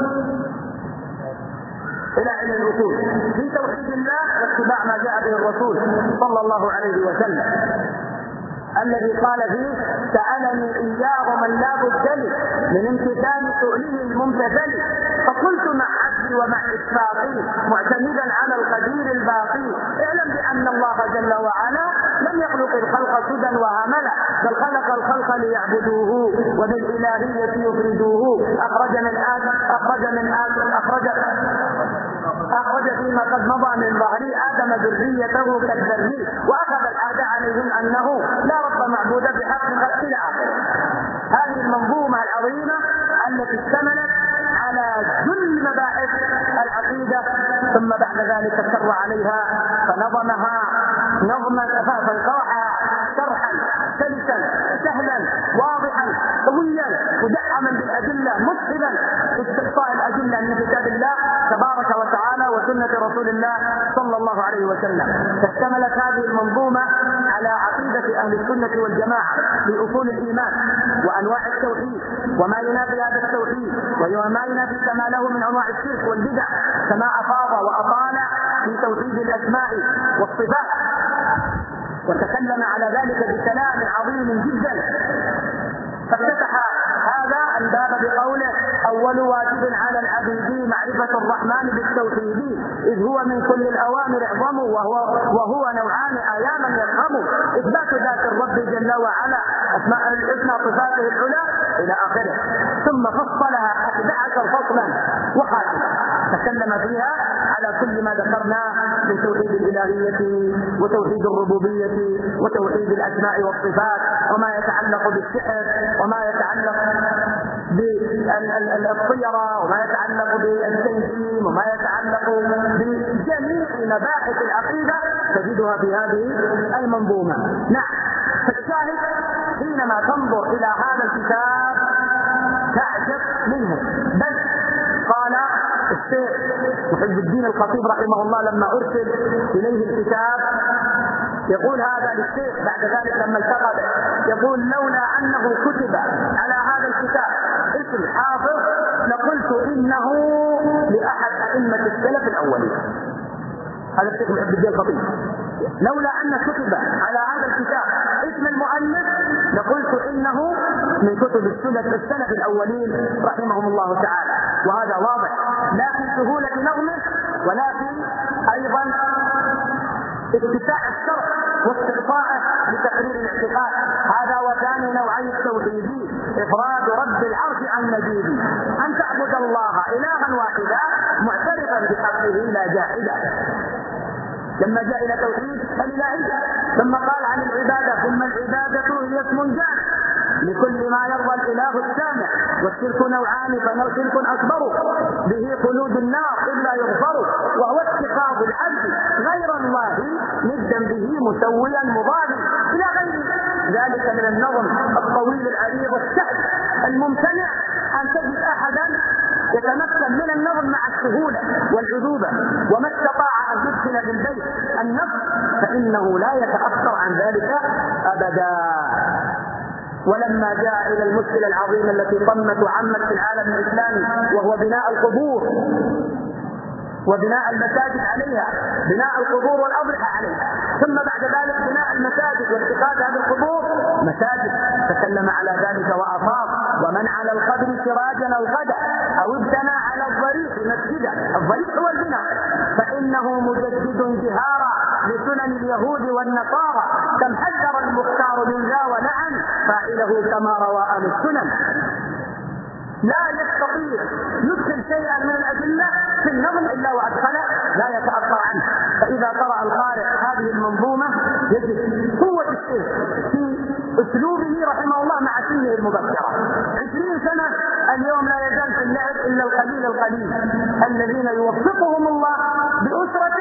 إلى علم الوصول في توحيد الله واتباع ما جاء به الرسول صلى الله عليه وسلم. الذي قال فيه: سألني إياه من لا بد لي من امتثال سؤله الممتثل، فقلت مع عبدي ومع إشفاقي معتمدا على القدير الباقي، اعلم بأن الله جل وعلا لم يخلق الخلق سدى وهملا، بل خلق الخلق ليعبدوه وبالإلهية يفردوه. أخرج فيما قد مضى من ظهري آدم ذريته كالذري، وأخذ العهد عليهم أنه لا رب معبود بحق إلى آخره. هذه المنظومة العظيمة التي اشتملت على كل مباحث العقيدة، ثم بعد ذلك سر عليها فنظمها نظما فانقرحها شرحا سلسا سهلا واضحا قويا مدعما بالأدلة مسهلا استقصاء الأدلة من كتاب الله تبارك وتعالى وسنة رسول الله صلى الله عليه وسلم. فاشتملت هذه المنظومة على عقيدة أهل السنة والجماعة في أصول الإيمان وأنواع التوحيد وما ينافي هذا التوحيد وما ينافي كما له من أنواع الشرك والبدع، كما أفاض وأطال في توحيد الأسماء والصفات، وتكلم على ذلك بكلام عظيم جدا. فافتتح هذا الباب بقوله: أول واجب على العبيد معرفة الرحمن بالتوحيد، إذ هو من كل الأوامر اعظم وهو نوعان أياما يفهم، إثبات ذات الرب جل وعلا أسماء الحسنى صفاته العلى إلى آخره. ثم فصلها 11 فصلا وخاتمة تكلم فيها على كل ما ذكرناه من توحيد الإلهية وتوحيد الربوبية وتوحيد الأسماء والصفات، وما يتعلق بالسحر وما يتعلق بالطيرة وما يتعلق بالتنجيم وما يتعلق بجميع مباحث العقيدة تجدها في هذه المنظومة. نعم، فالشاهد حينما تنظر إلى هذا الكتاب تعجب منه. بل قال الشيخ محب الدين الخطيب رحمه الله لما أرسل إليه الكتاب يقول هذا للشيخ بعد ذلك لما التقى به، يقول: لولا أنه كتب على هذا الكتاب اسم حافظ لقلت إنه لأحد أئمة السلف الأولين. هذا الشيخ محب الدين الخطيب، لولا أن كتب على هذا الكتاب اسم المؤلف لقلت إنه من كتب السلف الأولين رحمهم الله تعالى. وهذا واضح لا في سهولة نظمه ولا في أيضا اتساع الشرح واستقصائه لتقرير الاعتقاد. هذا وثاني نوعي التوحيد إفراد رب العرش عن مجيده، أن تعبد الله إلها واحدا معترفا بحقه لا جاحدا. لما جاء إلى توحيد الإلهية ثم قال عن العبادة: ثم العبادة هي اسم جامع لكل ما يرضى الإله السامع، والشرك نوعان فشرك أكبر به خلود النار إلا يغفر، وهو اتخاذ العبد غير الله ندا به مسويا مضادا، إلى غير ذلك من النظم الطويل العريض السهل الممتنع أن تجد أحدا يتمكن من النظم مع السهولة والعذوبة، وما استطاع أن يدخل في البيت النفس فإنه لا يتأثر عن ذلك أبدا. ولما جاء إلى المشكلة العظيمة التي طمت وعمت في العالم الإسلامي وهو بناء القبور وبناء المساجد عليها، بناء القبور والأضرحة عليها، ثم بعد ذلك بناء المساجد واتخاذ هذه القبور مساجد، تكلم على ذلك وأفاض: ومن على القبر سراجا أو غدا أو ابتنى على الضريح مسجدا، الضريح هو البناء، فإنه مجدد جهارا لسنن اليهود والنصارى، كم حذر المختار من ذا ونعم فاعله كما روى أهل السنن. لا يستطيع يدخل شيئا من الأدلة في النظم إلا وأدخله لا يتأثر عنه. فإذا قرأ القارئ هذه المنظومة يجد قوة الشيخ في أسلوبه رحمه الله مع سنه المبكرة. 20 سنة اليوم لا يزال في اللعب إلا القليل الذين يوفقهم الله بأسرة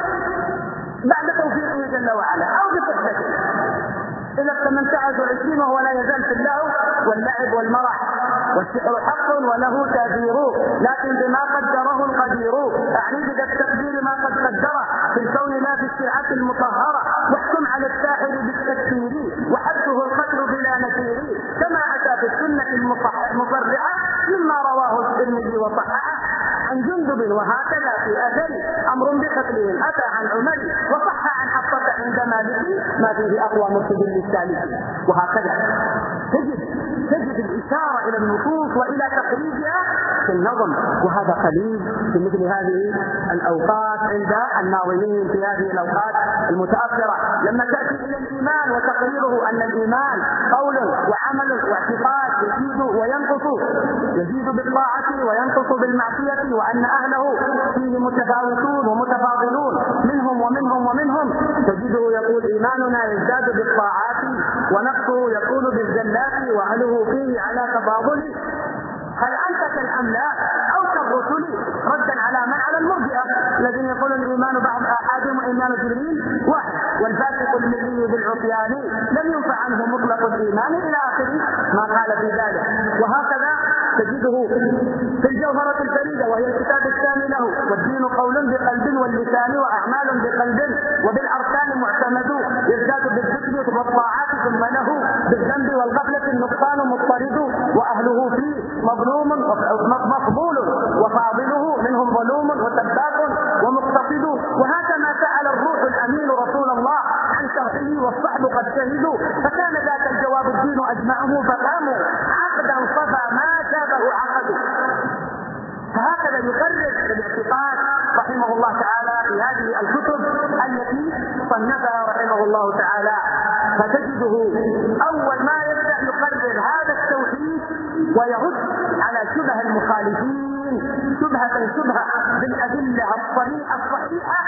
بعد توفيقه جل وعلا أو بصحبته. إذا 28 وهو لا يزال في اللهو واللعب والمرح، والسحر حق وله تأثير، لكن بما قدره القدير، أعني بذا التقدير ما قد قدره في الكون لا في الشرعة المطهرة، واحكم على الساحر بالتكفير وحده القتل بلا نكير، كما أتى في السنة المصرحة مما رواه الترمذي وصححه عن جندب، وهكذا في أثر أمر بقتلهم أتى عن عمر، وصح عن حفصة عندما السالك ما فيه أقوى مرشد للسالك. وهكذا تجد الإشارة إلى النصوص وإلى تقريبها في النظم، وهذا قليل في مثل هذه الأوقات عند الناظمين في هذه الأوقات المتأخرة. لما تأتي إلى الإيمان وتقريره أن الإيمان قول وعمل واعتقاد يزيد وينقص، يزيد بالطاعة وينقص بالمعصية، وأن أهله فيه متفاوتون ومتفاضلون منهم ومنهم ومنهم، تجده يقول إيماننا يزداد بالطاعات ونقصه يقول بالزلات وأهله فيه على تفاضل. هل أنت كالأملاك أو كالرسل؟ ردا على من؟ على المرجئة الذين يقولون الإيمان بعض أحدهم إيمان جبريل واحد، والفاسق الملي بالعصيان لم ينفع عنه مطلق الإيمان إلى آخر ما قال في ذلك. وهكذا تجده في الجوهرة الفريدة وهي الكتاب الثاني له: والدين قول بقلب واللسان وأعمال بقلب وبالأركان معتمد، يزداد بالذكر والطاعات ثم له بالذنب والغفلة النقصان مضطرد، وأهله فيه مفضول وفاضله منهم ظلوم وسباق ومقتصد. وهكذا سأل الروح الأمين رسول الله عن شرحه والصحب قد شهدوا، فكان ذاك الجواب الدين أجمعه فقاموا عقدا صفى ما شابه عقد. فهكذا يقرر الاعتقاد رحمه الله تعالى في هذه الكتب التي صنفها رحمه الله تعالى. فتجده أول ما يبدأ يقرر هذا التوحيد ويرد على شبه المخالفين شبهة بالأدلة الصحيحة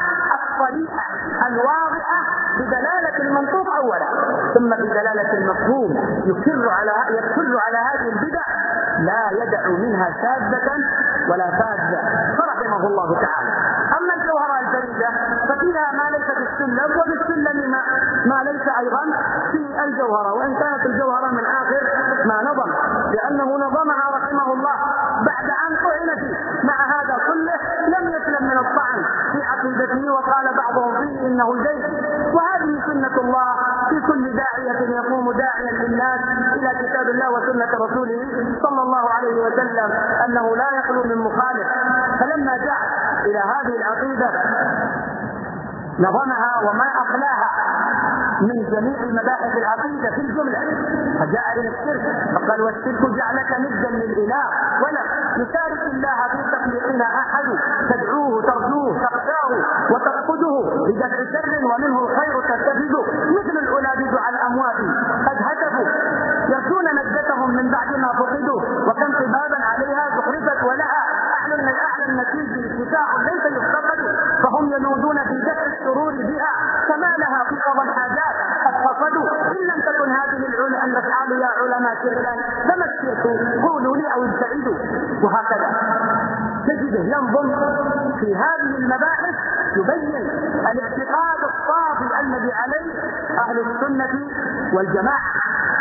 الواضحة بدلالة المنطوق أولا، ثم بدلالة المفهوم يكر على هذه البدع، لا يدع منها شاذة ولا فاذة، فرحمه الله تعالى. أما الجوهرة الفريدة ففيها ما ليس في السلم، وفي السلم ما ليس أيضا في الجوهرة، وإن كانت الجوهرة من آخر ما نظم، لأنه نظمها رحمه الله بعد أن طعن فيه. مع هذا كله لم يسلم من الطعن في عقيدته، وقال بعضهم فيه إنه زيد. وهذه سنة الله في كل داعية يقوم داعيا للناس إلى كتاب الله وسنة رسوله صلى الله عليه وسلم، أنه لا يخلو من مخالف. فلما جاء إلى هذه العقيدة نظمها وما أخلاها من جميع مباحث العقيدة في الجملة، فجاء إلى الشرك فقال: والشرك جعلك ندا للإله ولا يشارك الله في تخليقنا أحد، تدعوه ترجوه تخشاه وتفقده بدفع شر ومنه الخير تستفيد، مثل الأولاد دعاء الأموات قد هتفوا يرجون نجدتهم من بعد ما فقدوا، وكم طبابا عليها زخرفت ولها أعلى النتيج اتساع ليس يفتقد، فهم ينودون في دفع السرور بها كما لها في قضى الحاجات قد قصدوا، إن لم تكن هذه الأفعال يا علماء شركا فما الشرك قولوا لي أو ابتعدوا. وهكذا تجده ينظم في هذه المباحث يبين الاعتقاد الصافي الذي عليه أهل السنة والجماعة،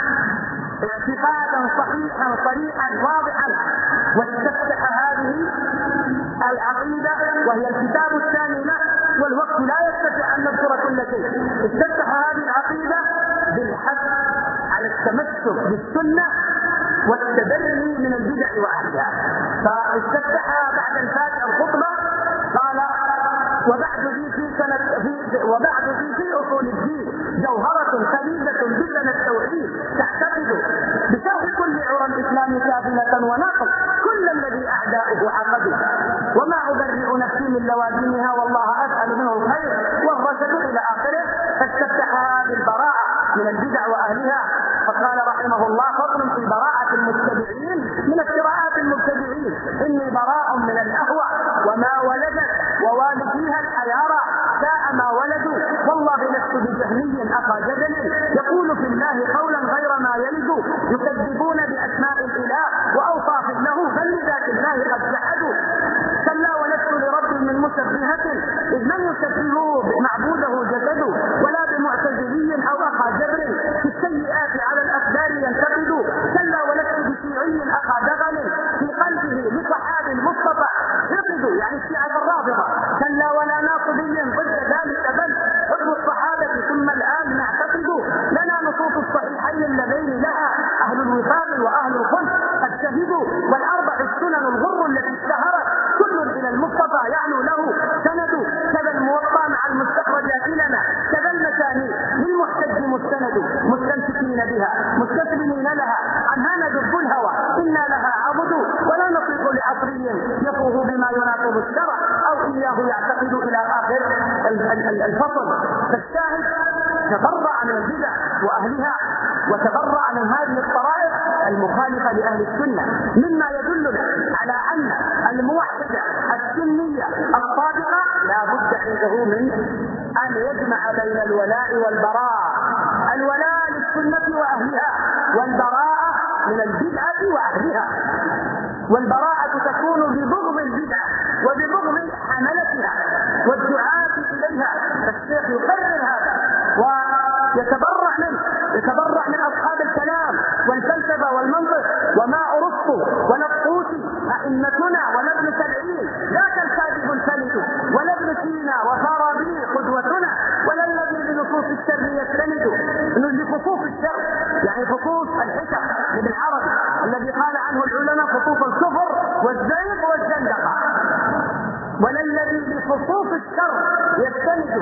اعتقادا صحيحا صريحا واضحا. واستفتح هذه العقيدة وهي الكتاب الثاني له، والوقت لا يستطيع أن نذكر كل شيء. استفتح هذه العقيدة بالحث على التمسك بالسنة والتبري من البدع وأهلها. فاستفتحها بعد الفاتحة الخطبة قال: وبعد ذي في أصول الدين جوهرة فريدة بسنة التوحيد تعتقد بشرح كل عرى الإسلام كافلة وناقض كل الذي أعداؤه عقدوا، وما أبرئ نفسي من لوازمها والله أسأل منه الخير والرشد إلى آخره. فاستفتحها بالبراءة من البدع وأهلها، فقال رحمه الله: فصل في براءة المبتدعين من افتراءات المبتدعين، إني براء من الأهوى وما ولدت ووالديها الحيارى ساء ما ولدوا، والله لست بجهمي أخا جدل يقول في الله قولا غير ما يلد، يكذبون بأسماء الإله وأوصاف له بل لذات الله قد جحدوا، كلا ولست لرب من مشبهة إذ من يشبهه معبوده جسده، ولا بمعتزلي أو أخا جبر في السيئات على الأقدار ينتقد، كلا ولست بشيعي أخا دغل في قلبه لصحاب المصطفى يقد، يعني الشيعة الرافضة، كلا ولا ناقضي ضد ذلك بل حب الصحابة ثم الآن نعتقد، لنا نصوص الصحيحين اللذين لها أهل الوفاق وأهل الخلق قد شهدوا، والأربع السنن الغر التي اشتهرت كل إلى المصطفى يعلو له سند، كذا الموطأ مع المستخرج إلنا كذا المسائل الثاني للمحتج مستند مستمسكين بها مستسلمين لها عنها ندب الهوى إنا لها عبد ولا نطيق لعصري يفوه بما يناقض الشرع أو إياه يعتقد إلى آخر الفصل. فالشاهد تبرأ من البدع وأهلها وتبرأ من هذه الطرائق المخالفة لأهل السنة، مما يدلنا على أن الموحدة السنية الصادقة لا بد عنده من أن يجمع بين الولاء والبراء، الولاء للسنة وأهلها والبراءة من البدعة وأهلها، والبراءة تكون ببغض البدعة وببغض حملتها والدعاة إليها. فالشيخ يقرر هذا ويتبرع منه، يتبرع من أصحاب الكلام والفلسفة والمنطق وما أرسطو ونفقوتي أئمتنا ولا ابن سبعين ذاك الكاذب الفلد ولا ابن سينا وفارابي قدوتنا ولا الذي بنصوص الشر يستند لخصوص الشر، يعني خصوص الحكم ابن عربي الذي قال عنه العلماء خصوص الكفر والزيغ والزندقة، ولا الذي بخصوص الشر يستند.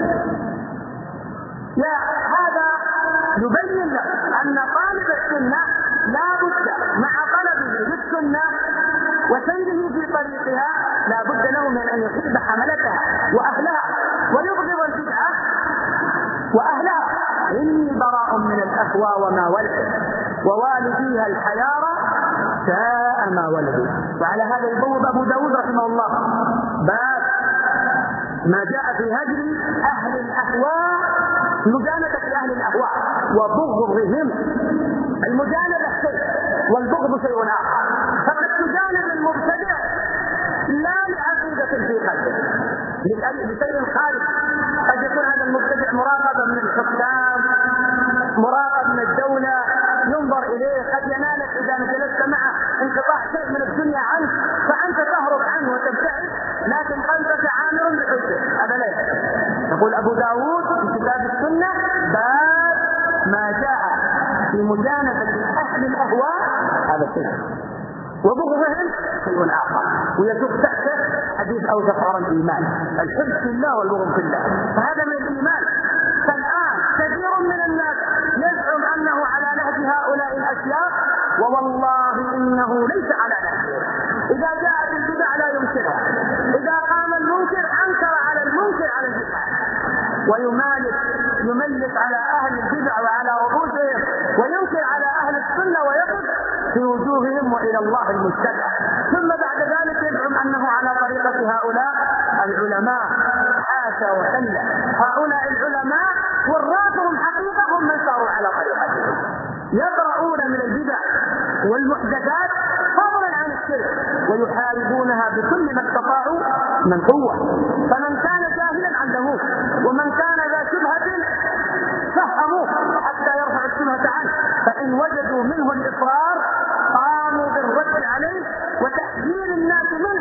يا هذا يبين لك أن طالب السنة لا بد مع طلبه للسنة وسيره في طريقها لا بد له من أن يحب حملتها وأهلها ويبغض البدعة وأهلها. إني براء من الأهوى وما ولد ووالديها الحيارى ساء ما ولدوا. وعلى هذا يبوب أبو داود رحمه الله باب ما جاء في هجر أهل الأهواء، مجانبة أهل الأهواء وبغضهم. المجانبة شيء والبغض شيء آخر، فقد تجانب المبتدع لا لعقيدة في قلبه لشيء خارج، قد يكون هذا المبتدع مراقبا من الحكام مراقب من الدولة ينظر إليه، قد ينالك إذا جلست معه انقطاع شيء من الدنيا عنه فأنت تهرب عنه وتبتعد، لكن قلبك عامر بحجه. هذا لا يقول أبو داود في كتاب السنة باب ما جاء في مجانبة أهل الأهواء هذا شيء وبغضهم شيء آخر، ويدخل تحته حديث أوثق عن الإيمان الحب في الله والبغض في الله، فهذا من الإيمان. فالآن كثير من الناس يزعم أنه على نهج هؤلاء الأشياء ووالله إنه ليس على نهج. إذا جاءت البدع لا ينكرها، إذا قام المنكر أنكر على المنكر على البدع يملك على أهل البدع وعلى رؤوسهم وينكر على أهل السنة ويقف في وجوههم وإلى الله المستدعى، ثم بعد ذلك يزعم أنه على طريقة هؤلاء العلماء. حاشا وكلا، هؤلاء العلماء وراتهم حقيقة هم من ساروا على طريقتهم، يقرؤون من البدع والمحدثات فضلا عن الشرك ويحاربونها بكل ما استطاعوا من قوة. فمن كان جاهلا علموه ومن كان ذا شبهة فهموه حتى يرفع الشبهة عنه، فإن وجدوا منه الإصرار قاموا بالرد عليه وتحذير الناس منه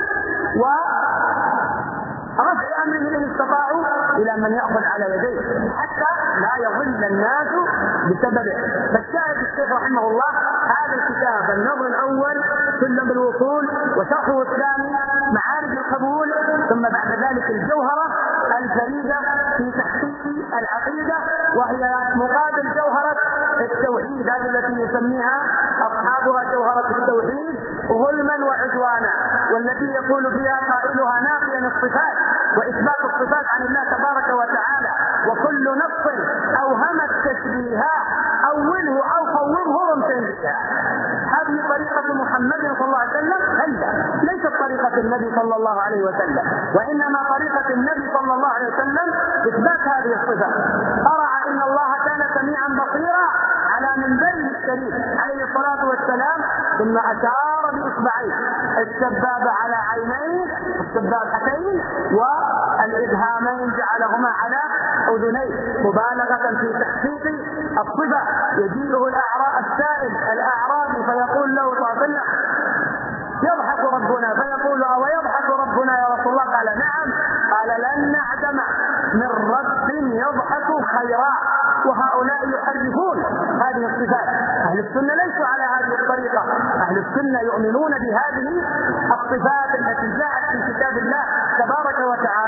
ورفع أمره إن استطاعوا إلى من يأخذ على يديه حتى لا يضل الناس بسببه. فالشاهد الشيخ رحمه الله هذا الكتاب النظر الأول سلم الوصول وشرحه الثاني معارج القبول، ثم بعد ذلك الجوهرة الفريدة في تحقيق العقيدة وهي مقابل جوهرة التوحيد، هذه التي يسميها أصحابها جوهرة التوحيد ظلما وعدوانا، والتي يقول فيها قائلها نافيا الصفات وإثبات الصفات عن الله تبارك وتعالى، وكل نص أوهم التشبيها أوله أو فوضه وامتنزها. هذه طريقة محمد صلى الله عليه وسلم؟ هلا ليست طريقة النبي صلى الله عليه وسلم، وإنما طريقة النبي صلى الله عليه وسلم إثبات هذه الصفات. قرأ إن الله كان سميعا بصيرا على منبره الشريف عليه الصلاة والسلام، ثم أشار بإصبعيه السبابة على عينيه السبابتين والإبهامين جعلهما على أذنيه مبالغة في تحقيق الصفة. يجيبه السائل الأعرابي فيقول له صلى الله عليه وسلم يضحك ربنا، فيقول ويضحك ربنا يا رسول الله؟ قال نعم. قال لن نعدم من رب يضحك خيرا. وهؤلاء يحرفون هذه الصفات. أهل السنة ليسوا على هذه الطريقة، أهل السنة يؤمنون بهذه الصفات التي جاءت في كتاب الله تبارك وتعالى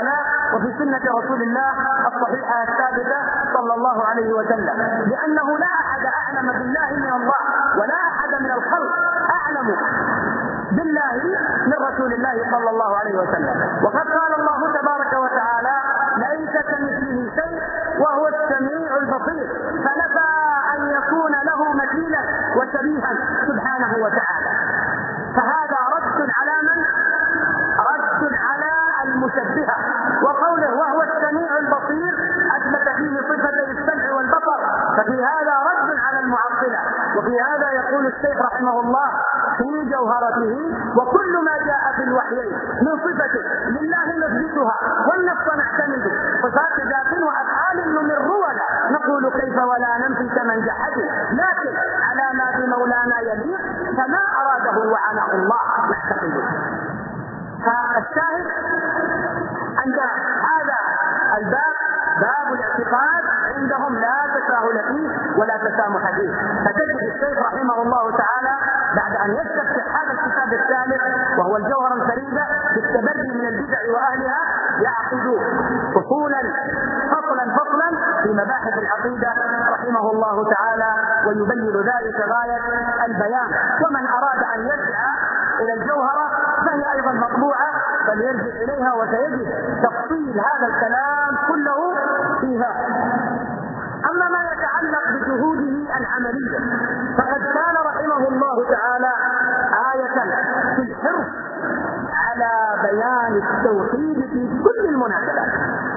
وفي سنة رسول الله الصحيحة الثابتة صلى الله عليه وسلم، لأنه لا أحد أعلم بالله من الله، ولا أحد من الخلق أعلم بالله من رسول الله صلى الله عليه وسلم. وقد قال الله تبارك وتعالى: ليس كمثله شيء وهو السميع البصير، فنفى أن يكون له مثيلا وشبيها سبحانه وتعالى. فهذا رد على من؟ رد على المشبهة. وقوله وهو السميع البصير أثبت فيه صفتي السمع والبصر، ففي هذا رد على المعطلة. وفي هذا يقول الشيخ رحمه الله في جوهرته: وكل ما جاء في الوحيين من صفة لله نثبتها والنص نحتمل، صفات ذات وأفعال نمر ولا نقول كيف ولا ننفي كمن جحد، لكن على ما بمولانا يليق فما أراده وعناه الله نعتقد. فالشاهد أن هذا الباب باب الاعتقاد عندهم لا تساهل فيه ولا تسامح فيه. فتجد الشيخ رحمه الله تعالى بعد أن يستفتح هذا الكتاب الثالث وهو الجوهرة الفريدة في التبري من البدع وأهلها يعقد فصولا فصلا في مباحث العقيدة رحمه الله تعالى، ويبين ذلك غاية البيان. ومن أراد أن يسعى إلى الجوهرة فهي أيضا مطبوعة، فليرجع إليها وسيجد تفصيل هذا الكلام كله فيها. أما ما يتعلق بجهوده العملية فقد كان رحمه الله تعالى آية في الحرص على بيان التوحيد في كل المناسبات،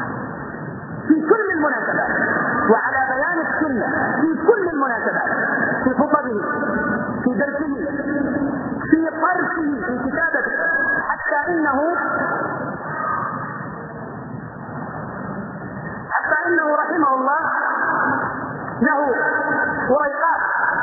وعلى بيان السنة في كل المناسبات، في خطبه، في درسه، في طرحه، في كتابته، حتى إنه رحمه الله له ورقات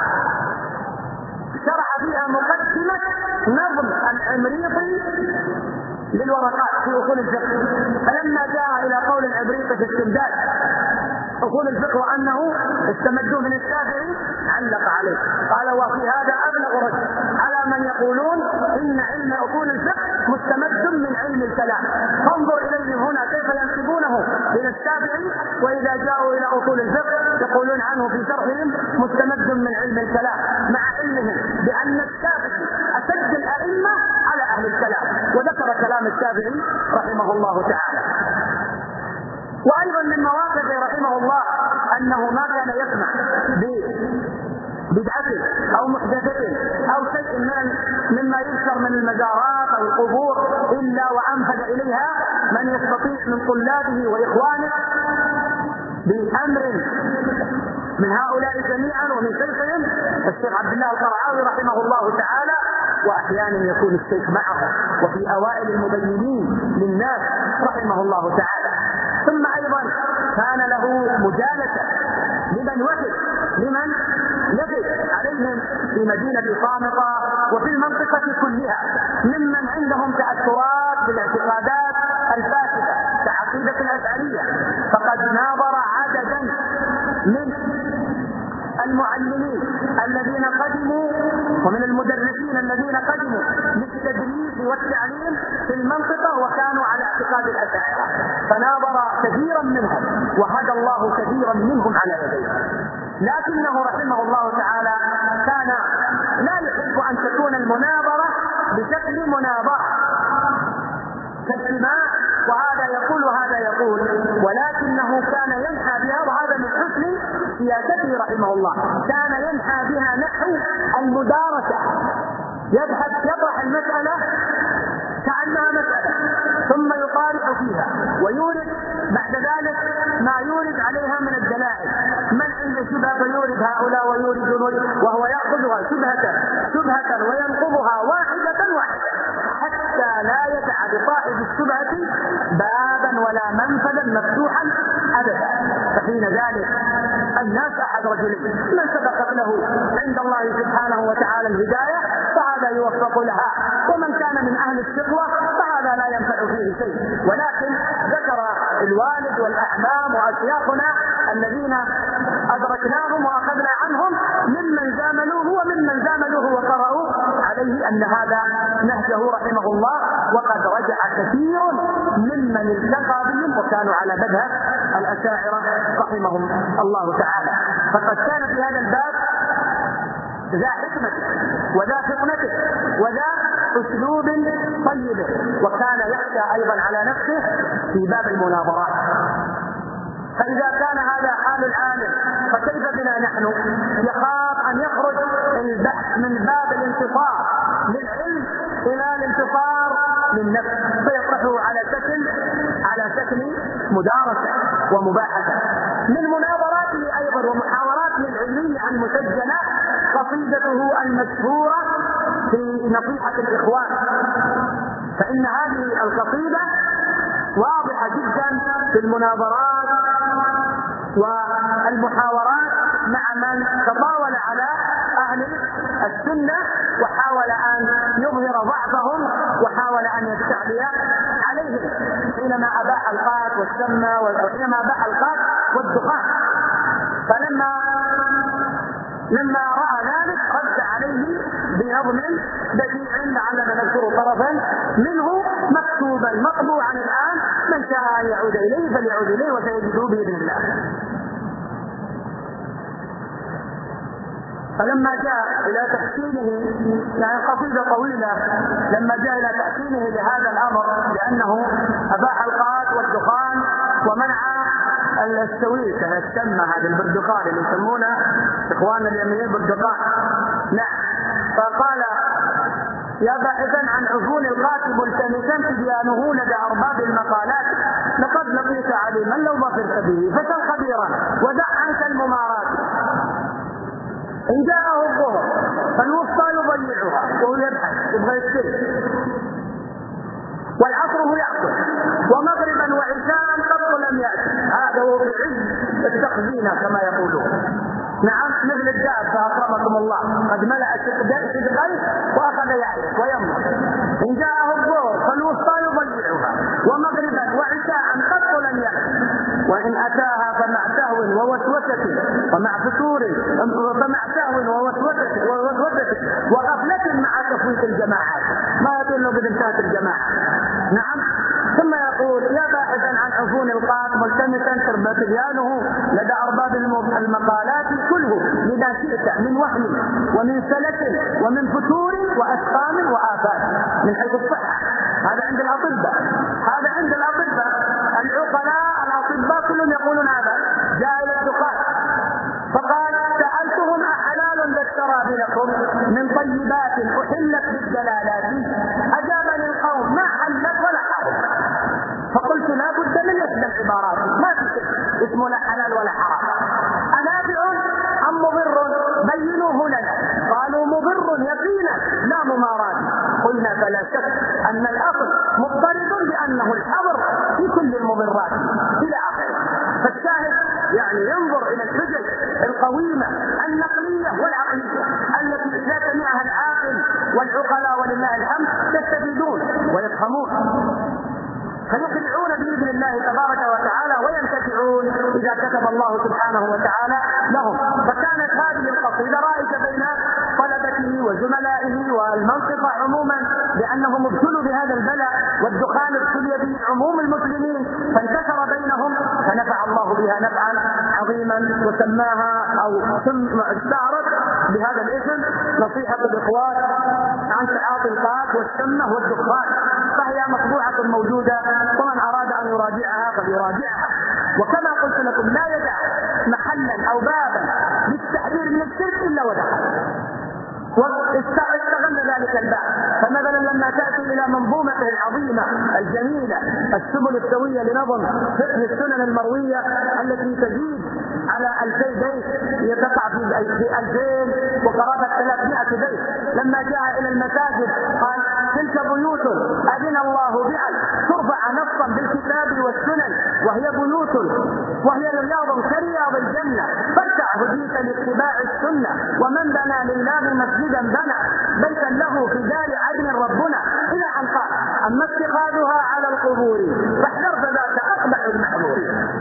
شرح فيها مقدمة نظم العمريطي للورقات في أصول الفقه. فلما جاء إلى قول العمريطي في استمداد أصول الفقه وأنه استمدوا من الشافعي علق عليه، قال: وفي هذا أبلغ رد على من يقولون إن علم أصول الفقه مستمد من علم الكلام، فانظر إليهم هنا كيف ينسبونه إلى الشافعي، وإذا جاءوا إلى أصول الفقه يقولون عنه في شرحهم مستمد من علم الكلام، مع علمهم بأن الشافعي أشد الأئمة على أهل الكلام. وذكر كلام الشافعي رحمه الله تعالى. وأيضا من مواقفه رحمه الله أنه ما كان يسمع ببدعة أو محدثة أو شيء مما يذكر من المزارات أو القبور إلا وأنفذ إليها من يستطيع من طلابه وإخوانه بأمر من هؤلاء جميعا ومن شيخهم الشيخ عبد الله القرعاوي رحمه الله تعالى. وأحيانا يكون الشيخ معه وفي أوائل المبينين للناس رحمه الله تعالى. ثم أيضا كان له مجالسة لمن وجد عليهم في مدينة صامتة وفي المنطقة كلها ممن عندهم تأثرات بالاعتقادات الفاسدة كعقيدة الأشعرية، فقد ناظر عددا من المعلمين الذين قدموا ومن المدرسين الذين قدموا للتدريس والتعليم في المنطقة وكانوا على اعتقاد الأشاعرة، فناظر كثيرا منهم وهدى الله كثيرا منهم على يديه. لكنه رحمه الله تعالى كان لا يحب أن تكون المناظرة بشكل مناظرة كاجتماع وهذا يقول وهذا يقول، ولكنه كان ينحى بها، وهذا من حسن سياسته رحمه الله، كان ينحى بها نحو المدارسة، يطرح المسألة كأنها مسألة ثم يطارح فيها ويورد بعد ذلك ما يورد عليها من الدلائل. من عنده شبهة فيورد هؤلاء وهو يأخذها شبهة وينقضها واحدة حتى لا يدع لصاحب الشبهة بابا ولا منفذا مفتوحا أبدا. فحين ذلك الناس أحد رجلين: من سبقت له عند الله سبحانه وتعالى الهداية فهذا يوفق لها، ومن كان من أهل الشقوة فهذا لا ينفع فيه شيء. ولكن ذكر الوالد والأحمام وأشياخنا الذين أدركناهم وأخذنا عنهم ممن زاملوه وممن زاملوه وقرأوا عليه أن هذا نهجه رحمه الله، وقد رجع كثير ممن التقى بهم كانوا على مذهب الأشاعرة رحمهم الله تعالى. فقد كان في هذا الباب ذا حكمة وذا فطنته وذا أسلوب طيب، وكان يخشى أيضا على نفسه في باب المناظرات. فإذا كان هذا حال العالم فكيف بنا نحن؟ يخاف أن يخرج البحث من باب الانتصار للعلم إلى الانتصار للنفس، فيطرحه على شكل مدارسة ومباحثة. من مناظراته أيضا ومحاوراته العلمية المسجلة قصيدته المشهورة في نصيحة الإخوان، فإن هذه القصيدة واضحة جدا في المناظرات والمحاورات مع من تطاول على أهل السنة وحاول أن يظهر ضعفهم وحاول أن يستعلي عليهم، حينما أباح القات والسمة وحينما أباح القات والدخان. فلما رأى ذلك رد عليه بنظم بديع لعلنا نذكر طرفا منه مكتوبا مطبوعا الآن، من شاء أن يعود إليه فليعود إليه وسيجده بإذن الله. فلما جاء إلى تحسينه، يعني قصيدة طويلة، لما جاء إلى تحسينه لهذا الأمر لأنه أباح القات والدخان ومنع السويس السمة هذا البردقان اللي يسمونه إخواننا اليمنيين بردقان، نعم. فقال: يا باحثا عن عفون القات ملتمسا تبيانه لدى أرباب المقالات، لقد لقيت عليما لو ظفرت به فسل خبيرا ودع عنك الممارات. إن جاءه الظهر فالوسطى يضيعها وهو يبحث يبغى يشتري، والعصر هو يأكل، ومغربا وعشاء قط لم يأتي. هذا هو بعز التخزينة كما يقولون، نعم، مثل الدابة أكرمكم الله قد ملأ شدقيه وأخذ يعيش ويمر. إن جاءه الظهر فالوسطى يضيعها، ومغربا وعشاء قط لم يأتي. وإن أتاها فمع سهو ووسوسة ومع فتور فمع سهو ووسوسة وغفلة مع تفويت الجماعات، ما يقول له قد انتهت الجماعة، نعم. ثم يقول: يا باحثا عن عفون القات ملتمسا تبيانه لدى أرباب المقالات كله لذا شئت من وهم ومن سلة ومن فتور وأسقام وآفات، من حيث الصحة. هذا عند الأطباء، هذا عند الأطباء العقلاء الأطباء كلهم يقولون هذا. جاء إلى الدخان فقال: سألتهم أحلال ذا الشراب لكم من طيبات أحلت بالدلالات؟ أجابني القوم: ما حلت ولا حرم. فقلت: لا بد من إحدى العبارات، ما في شيء اسمه لا حلال ولا حرام. أنافع أم مضر؟ بينوه لنا. قالوا: مضر يقينا لا ممارات. قلنا: فلا شك أن الأصل مضطرد لأنه الحظر في كل المضرات إلى آخره. فالشاهد يعني ينظر إلى الحجج القويمة النقلية والعقلية التي إذا سمعها العاقل والعقلاء ولله الحمد يستفيدون ويفهمون، فيقنعون بإذن الله تبارك وتعالى وينتفعون إذا كتب الله سبحانه وتعالى لهم. فكانت هذه القصيدة رائجة بين طلبته وزملائه والمنطقة عموما، لأنهم ابتلوا بهذا البلاء، والدخان ابتلي به عموم المسلمين، فانتشر بينهم، فنفع الله بها نفعا عظيما، وسماها أو اشتهرت بهذا الاسم نصيحة الإخوان عن تعاطي القات والسمة والدخان. فهي مطبوعة موجودة، ومن أراد أن يراجعها فليراجعها. وكما قلت لكم لا يدع محلا أو بابا للتحذير من الشرك إلا ودخل واستغل ذلك الباب. فمثلا لما تأتي إلى منظومته العظيمة الجميلة السبل السوية لنظم فقه السنن المروية التي تزيد على 2000 بيت، يتقع في 2000 وقرابة 300 بيت. لما جاء إلى المساجد قال: تلك بيوت أذن الله بأن ترفع نصا بالكتاب والسنن، وهي بيوت وهي رياض كرياض الجنة، فارتع هديت لاتباع السنة. ومن بنى لله مسجدا بنى بيتا له في دار عدن ربنا، إلى أن قال: أما اتخاذها على القبور فاحذر فذاك أقبح المحظور.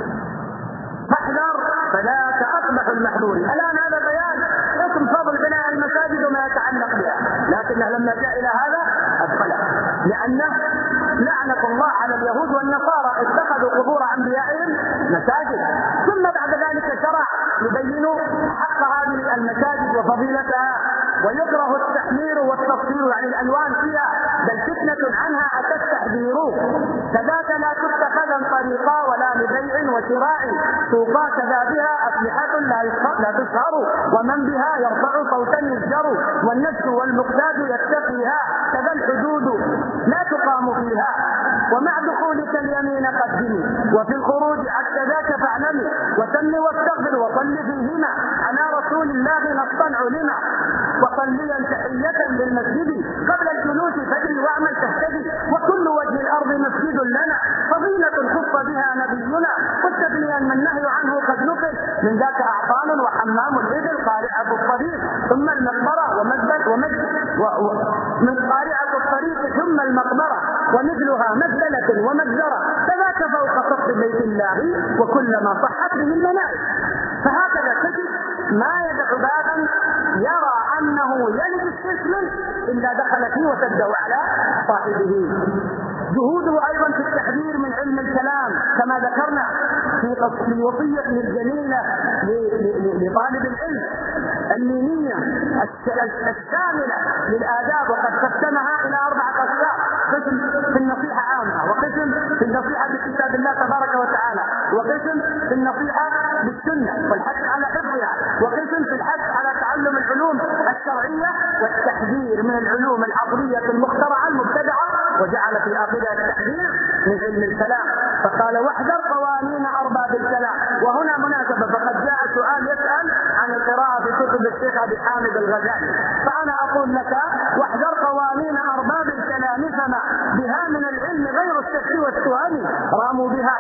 فاحذر فذاك أقبح المحظور. الآن هذا بيان حكم فضل بناء المساجد وما يتعلق بها. لكنه لما جاء إلى هذا أدخله، لأنه لعنة الله على اليهود والنصارى اتخذوا قبور أنبيائهم مساجد. ثم بعد ذلك شرع يبينوا حق هذه المساجد وفضيلتها، ويكره التحمير والتصوير يعني الألوان فيها، بل فتنة عنها أتى التحذير. كذاك لا تتخذا طريقا ولا لبيع وشراء سوقا، كذا بها أسلحة لا تشهر، ومن بها يرفع صوتا يزجر، والنفس والمقتاد يتقيها، كذا الحدود لا تقام فيها، ومع دخولك اليمين قدمي، وفي الخروج حتى ذاك فاعلمي، وسل واستغفر وصل فيهما على رسول الله نصا علما، وصليا تحية للمسجد قبل الجلوس فادري واعمل تهتدي، وكل وجه الأرض مسجد لنا فضيلة خص بها نبينا، والتبنيا من النهي عنه قد نقل، من ذاك أعطان وحمام الإبل قارعة الطريق ثم المقبرة من قارعة الطريق ثم المقبرة ومثلها مزبلة ومجزرة، فذاك فوق سقف بيت الله وكلما صحت به المنائب. فهكذا تجد ما يدع بابا يرى أنه يلد الشرك منه إلا دخل فيه وسده على صاحبه. جهوده أيضا في التحذير من علم الكلام كما ذكرنا في وصيته الجميلة لطالب العلم اللينية الشاملة للآداب، وقد قسمها إلى 4 أقسام: قسم في النصيحة عامة، وقسم في النصيحة بكتاب الله تبارك وتعالى، وقسم في النصيحة بالسنة والحث على حفظها، وقسم في الحث على تعلم العلوم الشرعية والتحذير من العلوم العصرية المخترعة المبتدعة، وجعل في آخرها التحذير من علم الكلام، فقال واحذر قوانين أرباب الكلام. وهنا مناسبة، فقد جاء سؤال يسأل عن القراءة في كتب الشيخ أبي حامد الغزالي، فأنا أقول لك واحذر قوانين أرباب الكلام، فما بها من العلم غير الشك والتهم، راموا بها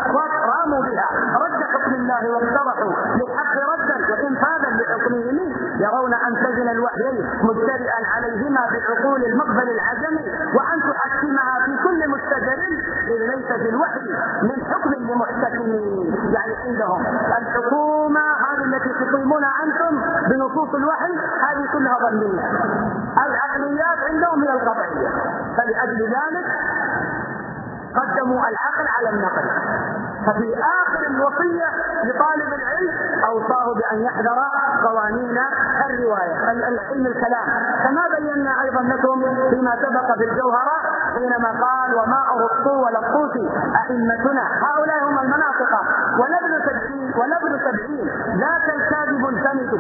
رد حكم الله واقترحوا للحق ردا وإنفاذا لحكمهم، يرون أن تزن الوحيين مجترئا عليهما بعقول المقبل العجمي، وأن تحكمها في كل مستدر، إذ ليس في الوحي من حكم لمحتكم. يعني عندهم الحكومة هذه التي تقيمونها أنتم بنصوص الوحي هذه كلها ظنية، العقليات عندهم هي القطعية، فلأجل ذلك قدموا العقل على النقل. ففي آخر الوصية لطالب العلم أوصاه بأن يحذر قوانين الرواية علم الكلام، كما بينا أيضا لكم فيما سبق في الجوهرة حينما قال وما أرسطو ولا الطوسي أئمتنا، هؤلاء هم المناطق ولابن 70 ذاك الكاذب الفند.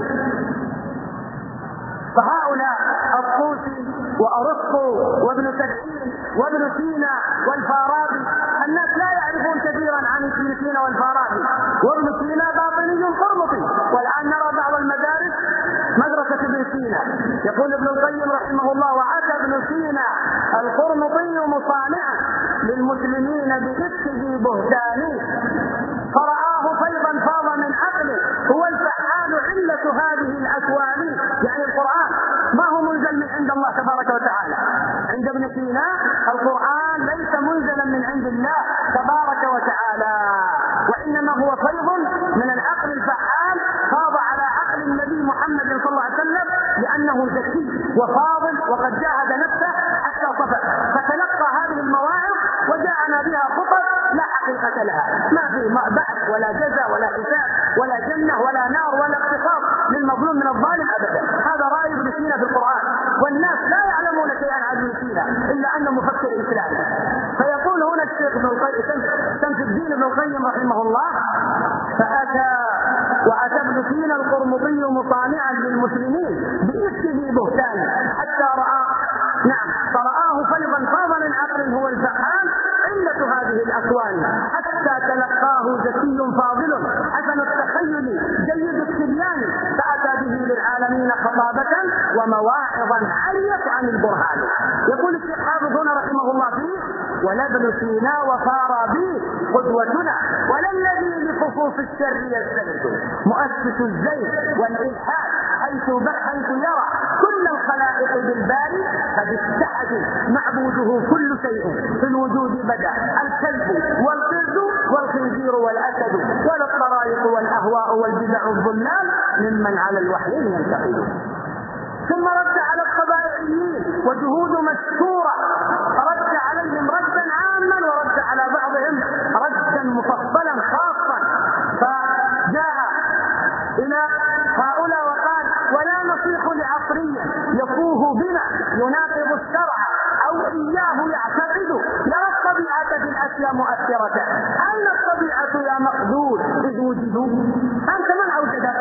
فهؤلاء الطوسي وأرسطو وابن 70 وابن سينا والفارابي، الناس لا يعرفون كثيرا عن ابن سينا والفارابي، وابن سينا باطني قرمطي، والآن نرى بعض المدارس مدرسة ابن سينا. يقول ابن القيم رحمه الله وأتى ابن سينا القرمطي مصانعا للمسلمين بإفكه بهتاني، فرآه فيضا فاض من عقله هو الفعال علة هذه الأكوان. يعني القرآن ما هو منزل من عند الله تبارك وتعالى، عند ابن سينا القرآن ليس منزلا من عند الله تبارك وتعالى، وإنما هو فيض من العقل الفعال فاض على عقل النبي محمد صلى الله عليه وسلم، لأنه ذكي وفاضل وقد جاهد نفسه حتى صفى، فتلقى هذه المواعظ وجاءنا بها خطب لا حقيقة لها، ما في بعث ولا جزاء ولا حساب ولا جنة ولا نار ولا اقتصاد للمظلوم من الظالم أبدا. هذا رأي ابن سينا في القرآن، والناس لا يعلمون شيئا عن ابن سينا إلا أنه مفكر إسلامي. فيقول هنا الشيخ شمس الدين ابن القيم رحمه الله وأتى ابن سينا القرمطي مصانعا للمسلمين بإفكه بهتان حتى فرآه فيضا فاض من عقل هو الفعال علة هذه الأكوان، حتى تلقاه ذكي فاضل حسن التخيل جيد التبيان، فأتى به للعالمين خطابة ومواعظا عليت عن البرهان. يقول الشيخ حافظ هنا رحمه الله فيه ولا ابن سينا وفارابي قدوتنا، ولا الذي لخصوص الشر يستند، مؤسس الزيغ والإلحاد حيث يرى كل الخلائق بالباري قد اتحد معبوده كل شيء في الوجود بدا، الكلب والقرد والخنزير والأسد، ولا الطرائق والأهواء والبدع الضلال ممن على الوحيين ينتقل. ثم رد على الطبائعيين وجهود مشكورة، رد عليهم ردا عاما ورد على بعضهم ردا مفصلا خاصا. فجاء إلى هؤلاء وقال: ولا نصيح لعصري يفوه بنا يناقض الشرع أو إياه يعتقد، يرى الطبيعة في الأشياء مؤثرة. أين الطبيعة يا مقدور إذ وجدوا؟ أنت من أوجدك؟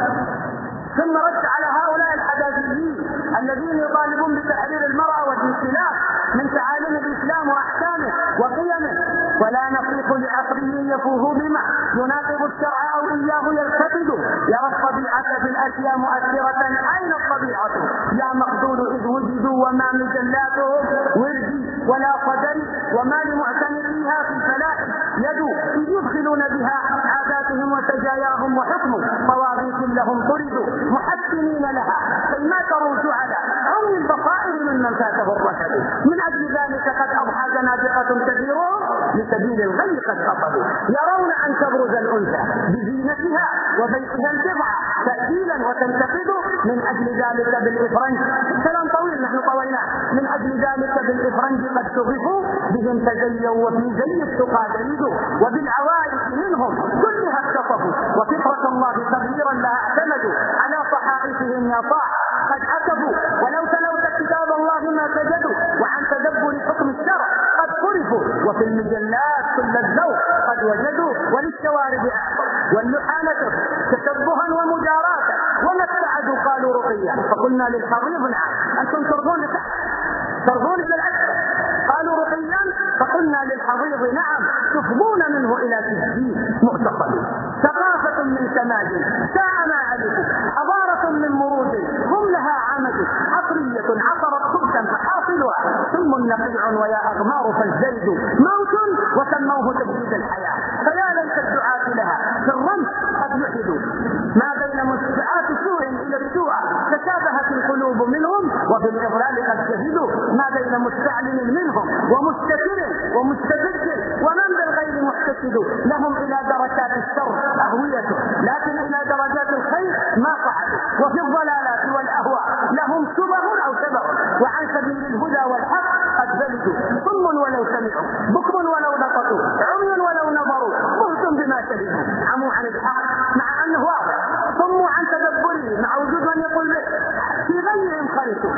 ثم رد على هؤلاء الحداثيين الذين يطالبون بتحرير المرأة والانسلاخ من تعاليم الإسلام وأحكامه وقيمه. ولا نصيح لعصري يفوه بما يناقض الشرع أو إياه يلتقط، يرى الطبيعة في الأشياء مؤثرة. أين الطبيعة يا مقدور إذ وجدوا؟ وما مجلاتهم وردي ولا قدري، وما لمعتنقيها في الفلاح يد، إذ يدخلون بها عاداتهم وسجاياهم وحكم طواغيت لهم طردوا محسنين لها فيما تروج على عمي البصائر ممن فاته الرشد. من أجل ذلك قد أضحى زنادقة كثيرون لسبيل الغي قد خطبوا، يرون أن تبرز الأنثى بزينتها وبيتها البضع تأكيلا وتنتقد. من أجل ذلك بالإفرنج، كلام طويل نحن طويناه، من أجل ذلك بالإفرنج قد شغفوا بهم تزيوا وفي زي التقى دلدوا، وبالعوائد منهم كلها اتصفوا، وفطرة الله تغييرا لها اعتمدوا، على صحائفهم يا صاح قد عتبوا، ولو تلوت كتاب الله ما سجدوا، وعن تدبر حكم الشرع قد صرفوا، وفي المجلات كل الذوق قد وجدوا، وللشوارب أحفظ واللحانة تشبها ومجاراة، وما ابتعدوا قالوا رقيا فقلنا للحريض نعم أنتم ترضون لتحت ترضون إلى الأكثر، قالوا رقيا فقلنا للحضيض نعم تفضون منه إلى تسجيل مؤتقل. ثقافة من سماج ساء ما علفوا، حضارة من مرود هم لها عمد، عصرية عصرت خبثا فحاصلها ثم نقيع ويا أغمار فالزيد موت وسموه تجديد الحياة. فيا ليت الدعاة لها في الرمز قد يحدوا، ما بين مستعات سوء إلى السوء تشابهت القلوب منهم، وفي الإضلال قد شهدوا ما بين مستعلن منهم ومستتر ومستبد، ومن بالغير محتسد. لهم إلى دركات الشر أهوية لكن إلى درجات الخير ما صعدوا، وفي الضلالات والأهواء لهم شبه أو شبه، وعن سبيل الهدى والحق قد بلدوا. صم ولو سمعوا بكم ولو نطقوا عمي ولو نظروا بهتم بما شهدوا، عموا عن الحق مع أنه واضح، صموا عن تدبره مع وجود من يقول به، في غيهم خلطوا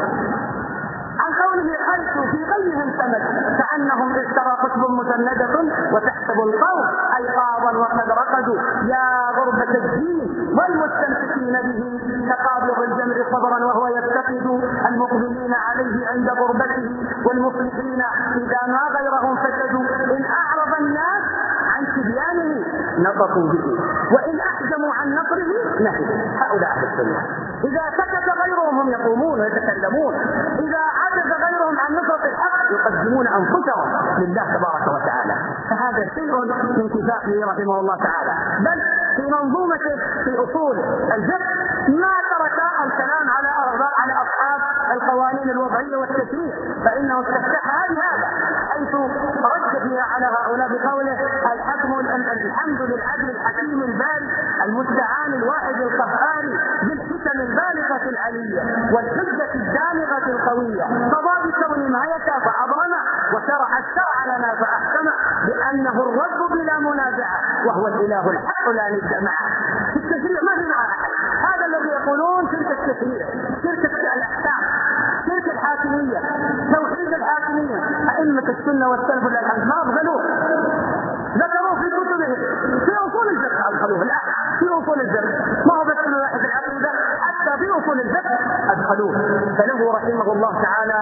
عن قوله خلطوا في غيهم سمد، كأنهم اشترى خطب مسندة وتحسب القوم أيقاظا وقد رقدوا. يا غربة الدين والمستمسكين به كقابض الجمر صبرا وهو يفتقد، المقبلين عليه عند غربته والمصلحين إذا ما غيرهم فسدوا. إن أعرض الناس عن تبيانه نطقوا به، وإن أحجموا عن نصره نهوا. هؤلاء أهل السنة إذا سكت غيرهم هم يقومون ويتكلمون، إذا عجز غيرهم عن نصرة الحق يقدمون أنفسهم لله تبارك وتعالى. فهذا شيء من كفائه رحمه الله تعالى. بل في منظومته في أصول الفقه ما ترك الكلام على أصحاب القوانين الوضعية والتشريع، فإنه استفتحها بهذا حيث رد فيها على هؤلاء بقوله: الحمد للعدل الحكيم الباري المستعان الواحد القهار بالحكم البالغة العلية والحجة الدامغة القوية، قضى بكون ما يشاء فأبرمه وشرع الشرع لنا فأحكمه، بأنه الرب بلا منازعة وهو الإله الحق لا ند معه. في التشريع ما في مع أحد، هذا الذي يقولون شرك التشريع، شرك الأحكام، شرك الحاكمية، توحيد الحاكمية. أئمة السنة والسلف الحمد ما أبغلوه، ذكروا في كتبهم في أصول الفقه، أدخلوه الآن في أصول الفقه، ما هو بس من واحد العقيدة، حتى في أصول الفقه أدخلوه. فله رحمه الله تعالى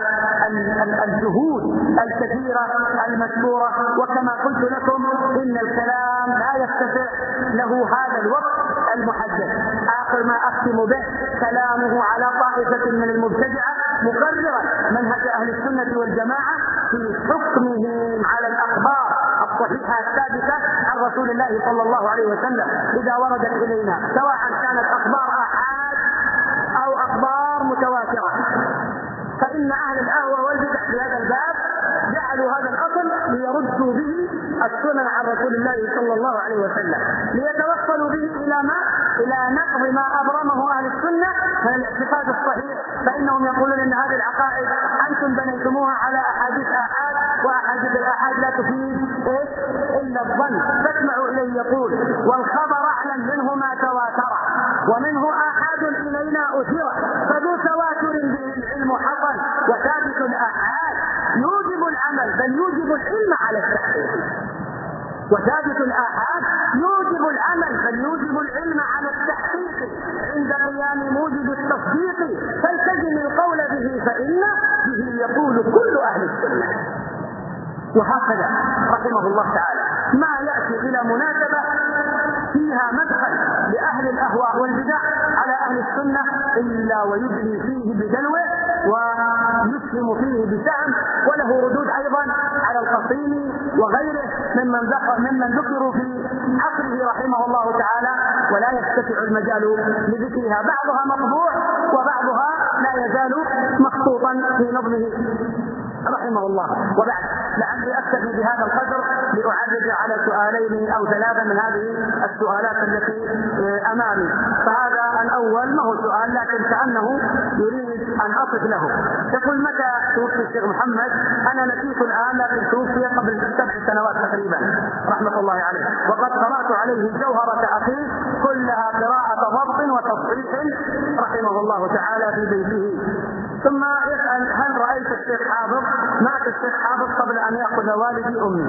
الجهود الكثيرة المشكورة. وكما قلت لكم إن الكلام لا يتسع له هذا الوقت المحدد. آخر ما أختم به كلامه على طائفة من المبتدعة مقررا منهج أهل السنة والجماعة في حكمهم على الأخبار الصحيحة الثابتة عن رسول الله صلى الله عليه وسلم إذا وردت إلينا، سواء كانت أخبار آحاد أو أخبار متواترة. فإن أهل الأهوى والبدع في هذا الباب جعلوا هذا الأصل ليردوا به السنن عن رسول الله صلى الله عليه وسلم، ليتوصلوا به إلى ما إلى نقض ما أبرمه أهل السنة من الاعتقاد الصحيح، فإنهم يقولون أن هذه العقائد أنتم بنيتموها على أحاديث آحاد، وأحاديث الآحاد لا تفيد إلا الظن. فاسمعوا إليه يقول: والخبر أعلم منه ما تواتر، ومنه آحاد إلينا أثر، فذو تواتر به العلم حصل، وثابت الآحاد يوجب العمل بل يوجب العلم على التحقيق. وثابت الآحاد يوجب العمل بل يوجب العلم على التحقيق عند قيام موجب التصديق، فالتزم القول به فإن به يقول كل أهل السنة. وهكذا رحمه الله تعالى ما يأتي إلى مناسبة فيها مدخل لأهل الأهواء والبدع على أهل السنة إلا ويبني فيه بدلوه ويسهم فيه بسهم، وله ردود أيضا على القصيم وغيره ممن ذكروا في عصره رحمه الله تعالى، ولا يتسع المجال لذكرها. بعضها مطبوع وبعضها لا يزال مخطوطا في نظمه رحمه الله. وبعد لعلي أكتفي بهذا القدر لأعرج على سؤالين أو ثلاثة من هذه السؤالات التي أمامي. فهذا الأول ما هو سؤال لكن كأنه يريد أن أصف له. يقول: متى توفي الشيخ محمد؟ أنا نسيت الآن لكن توفي قبل 7 سنوات تقريبا رحمة الله عليه، وقد قرأت عليه جوهرة أخيه كلها قراءة ضبط وتصحيح رحمه الله تعالى في بيته. ثم يسأل: هل رأيت الشيخ حافظ؟ مات الشيخ حافظ قبل أن يأخذ والدي أمي.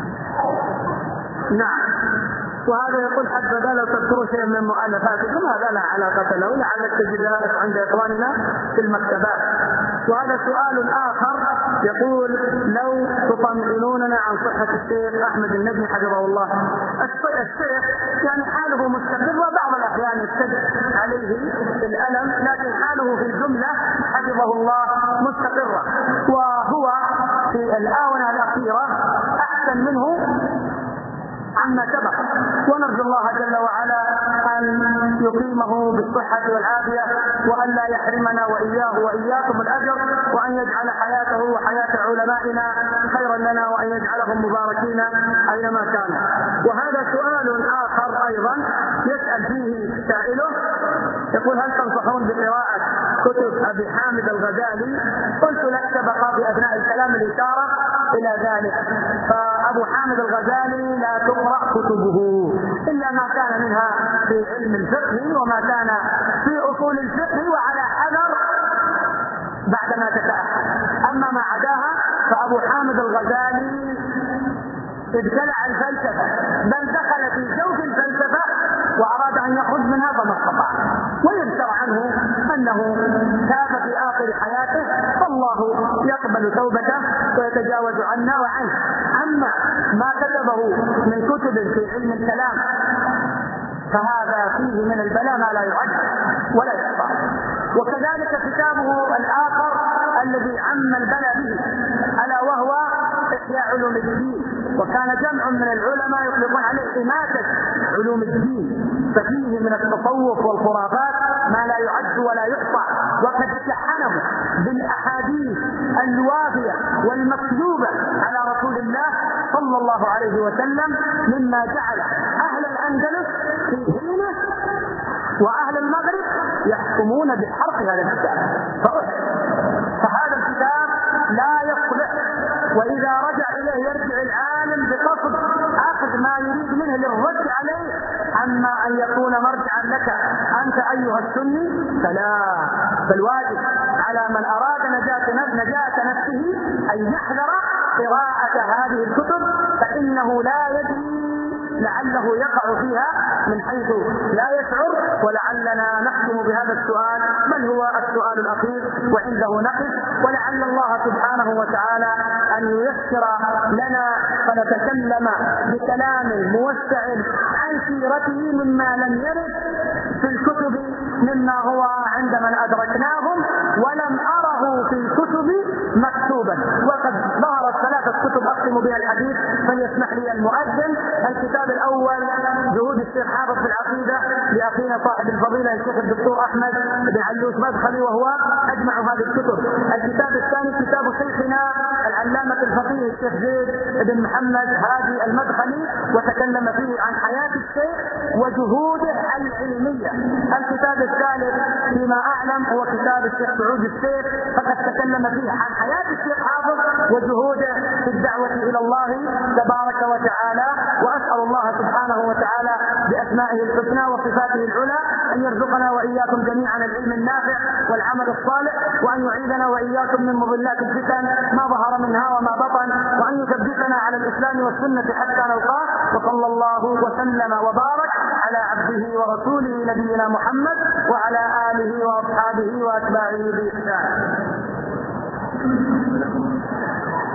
نعم. وهذا يقول: حبذا لو تذكروا شيئا من مؤلفاتكم. هذا لا علاقة له، لعلك تجدها عند إخواننا في المكتبات. وهذا سؤال آخر يقول: لو تطمئنوننا عن صحة الشيخ أحمد النجمي حفظه الله. الشيخ يعني حاله مستقرة، بعض الأحيان يشتد عليه الألم، لكن حاله في الجملة حفظه الله مستقرة، وهو في الآونة الأخيرة أحسن منه عما سبق، ونرجو الله جل وعلا أن يقيمه بالصحة والعافية، وأن لا يحرمنا وإياه وإياكم الأجر، وأن يجعل حياته وحياة علمائنا خيرا لنا، وأن يجعلهم مباركين أينما كانوا. وهذا سؤال آخر أيضا يسأل فيه سائله، يقول: هل تنصحون بقراءة كتب أبي حامد الغزالي؟ قلت لك سبق في أثناء الكلام الإشارة إلى ذلك، فأبو حامد الغزالي لا تقرأ كتبه إلا ما كان منها في علم الفقه وما كان في أصول الفقه، وعلى حذر بعدما تتأخر. أما ما عداها فأبو حامد الغزالي ابتلع الفلسفة، بل دخل في جوف الفلسفة وأراد أن يخرج منها فما استطاع، ويذكر عنه أنه تاب في آخر حياته، فالله يقبل توبته ويتجاوز عنا وعنه. أما ما كتبه من كتب في علم الكلام فهذا فيه من البلاء ما لا يعد ولا يحصى. وكذلك كتابه الآخر الذي عم البلاء به ألا وهو إحياء علوم الدين، وكان جمع من العلماء يطلقون عليه إماتة علوم الدين، ففيه من التصوف والخرافات ما لا يعد ولا يحصى، وقد شحنه بالأحاديث الوافية والمكذوبة على رسول الله صلى الله عليه وسلم، مما جعل أهل الأندلس في حينه وأهل المغرب يحكمون بحرق هذا الكتاب. فهذا الكتاب لا يصلح، وإذا رجع إليه يرجع العالم بقصد أخذ ما يريد منه للرد عليه، أما أن يكون مرجعا لك أنت أيها السني فلا. فالواجب على من أراد نجاة نفسه أن يحذر قراءة هذه الكتب، فإنه لا يدري لعله يقع فيها من حيث لا يشعر. ولعلنا نختم بهذا السؤال، بل هو السؤال الأخير وعنده نقف، ولعل الله سبحانه وتعالى أن ييسر لنا فنتكلم بكلام موسع عن سيرته مما لم يرد في الكتب مما هو عند من أدركناهم ولم أره في الكتب مكتوبا. وقد ظهرت 3 كتب أختم بها الحديث، فليسمح لي المؤذن. الكتاب الأول جهود الشيخ حافظ في العقيدة لأخينا صاحب الفضيلة الشيخ الدكتور أحمد بن علوش مدخلي، وهو أجمع هذه الكتب. الكتاب الثاني كتاب شيخنا العلامة فضيلة الفقيه الشيخ زيد بن محمد هادي المدخلي، وتكلم فيه عن حياة الشيخ وجهوده العلمية. الكتاب الثالث فيما أعلم هو كتاب الشيخ سعود الشيخ، فقد تكلم فيه عن حياة الشيخ حافظ وجهوده في الدعوة إلى الله تبارك وتعالى. وأسأل الله سبحانه وتعالى بأسمائه الحسنى وصفاته العلى أن يرزقنا وإياكم جميعا العلم النافع والعمل الصالح، وأن يعيذنا وإياكم من مضلات الفتن ما ظهر منها وما بطن، وأن يثبتنا على الإسلام والسنة حتى نلقاه. وصلى الله وسلم وبارك على عبده ورسوله نبينا محمد وعلى آله وأصحابه وأتباعه بإحسان.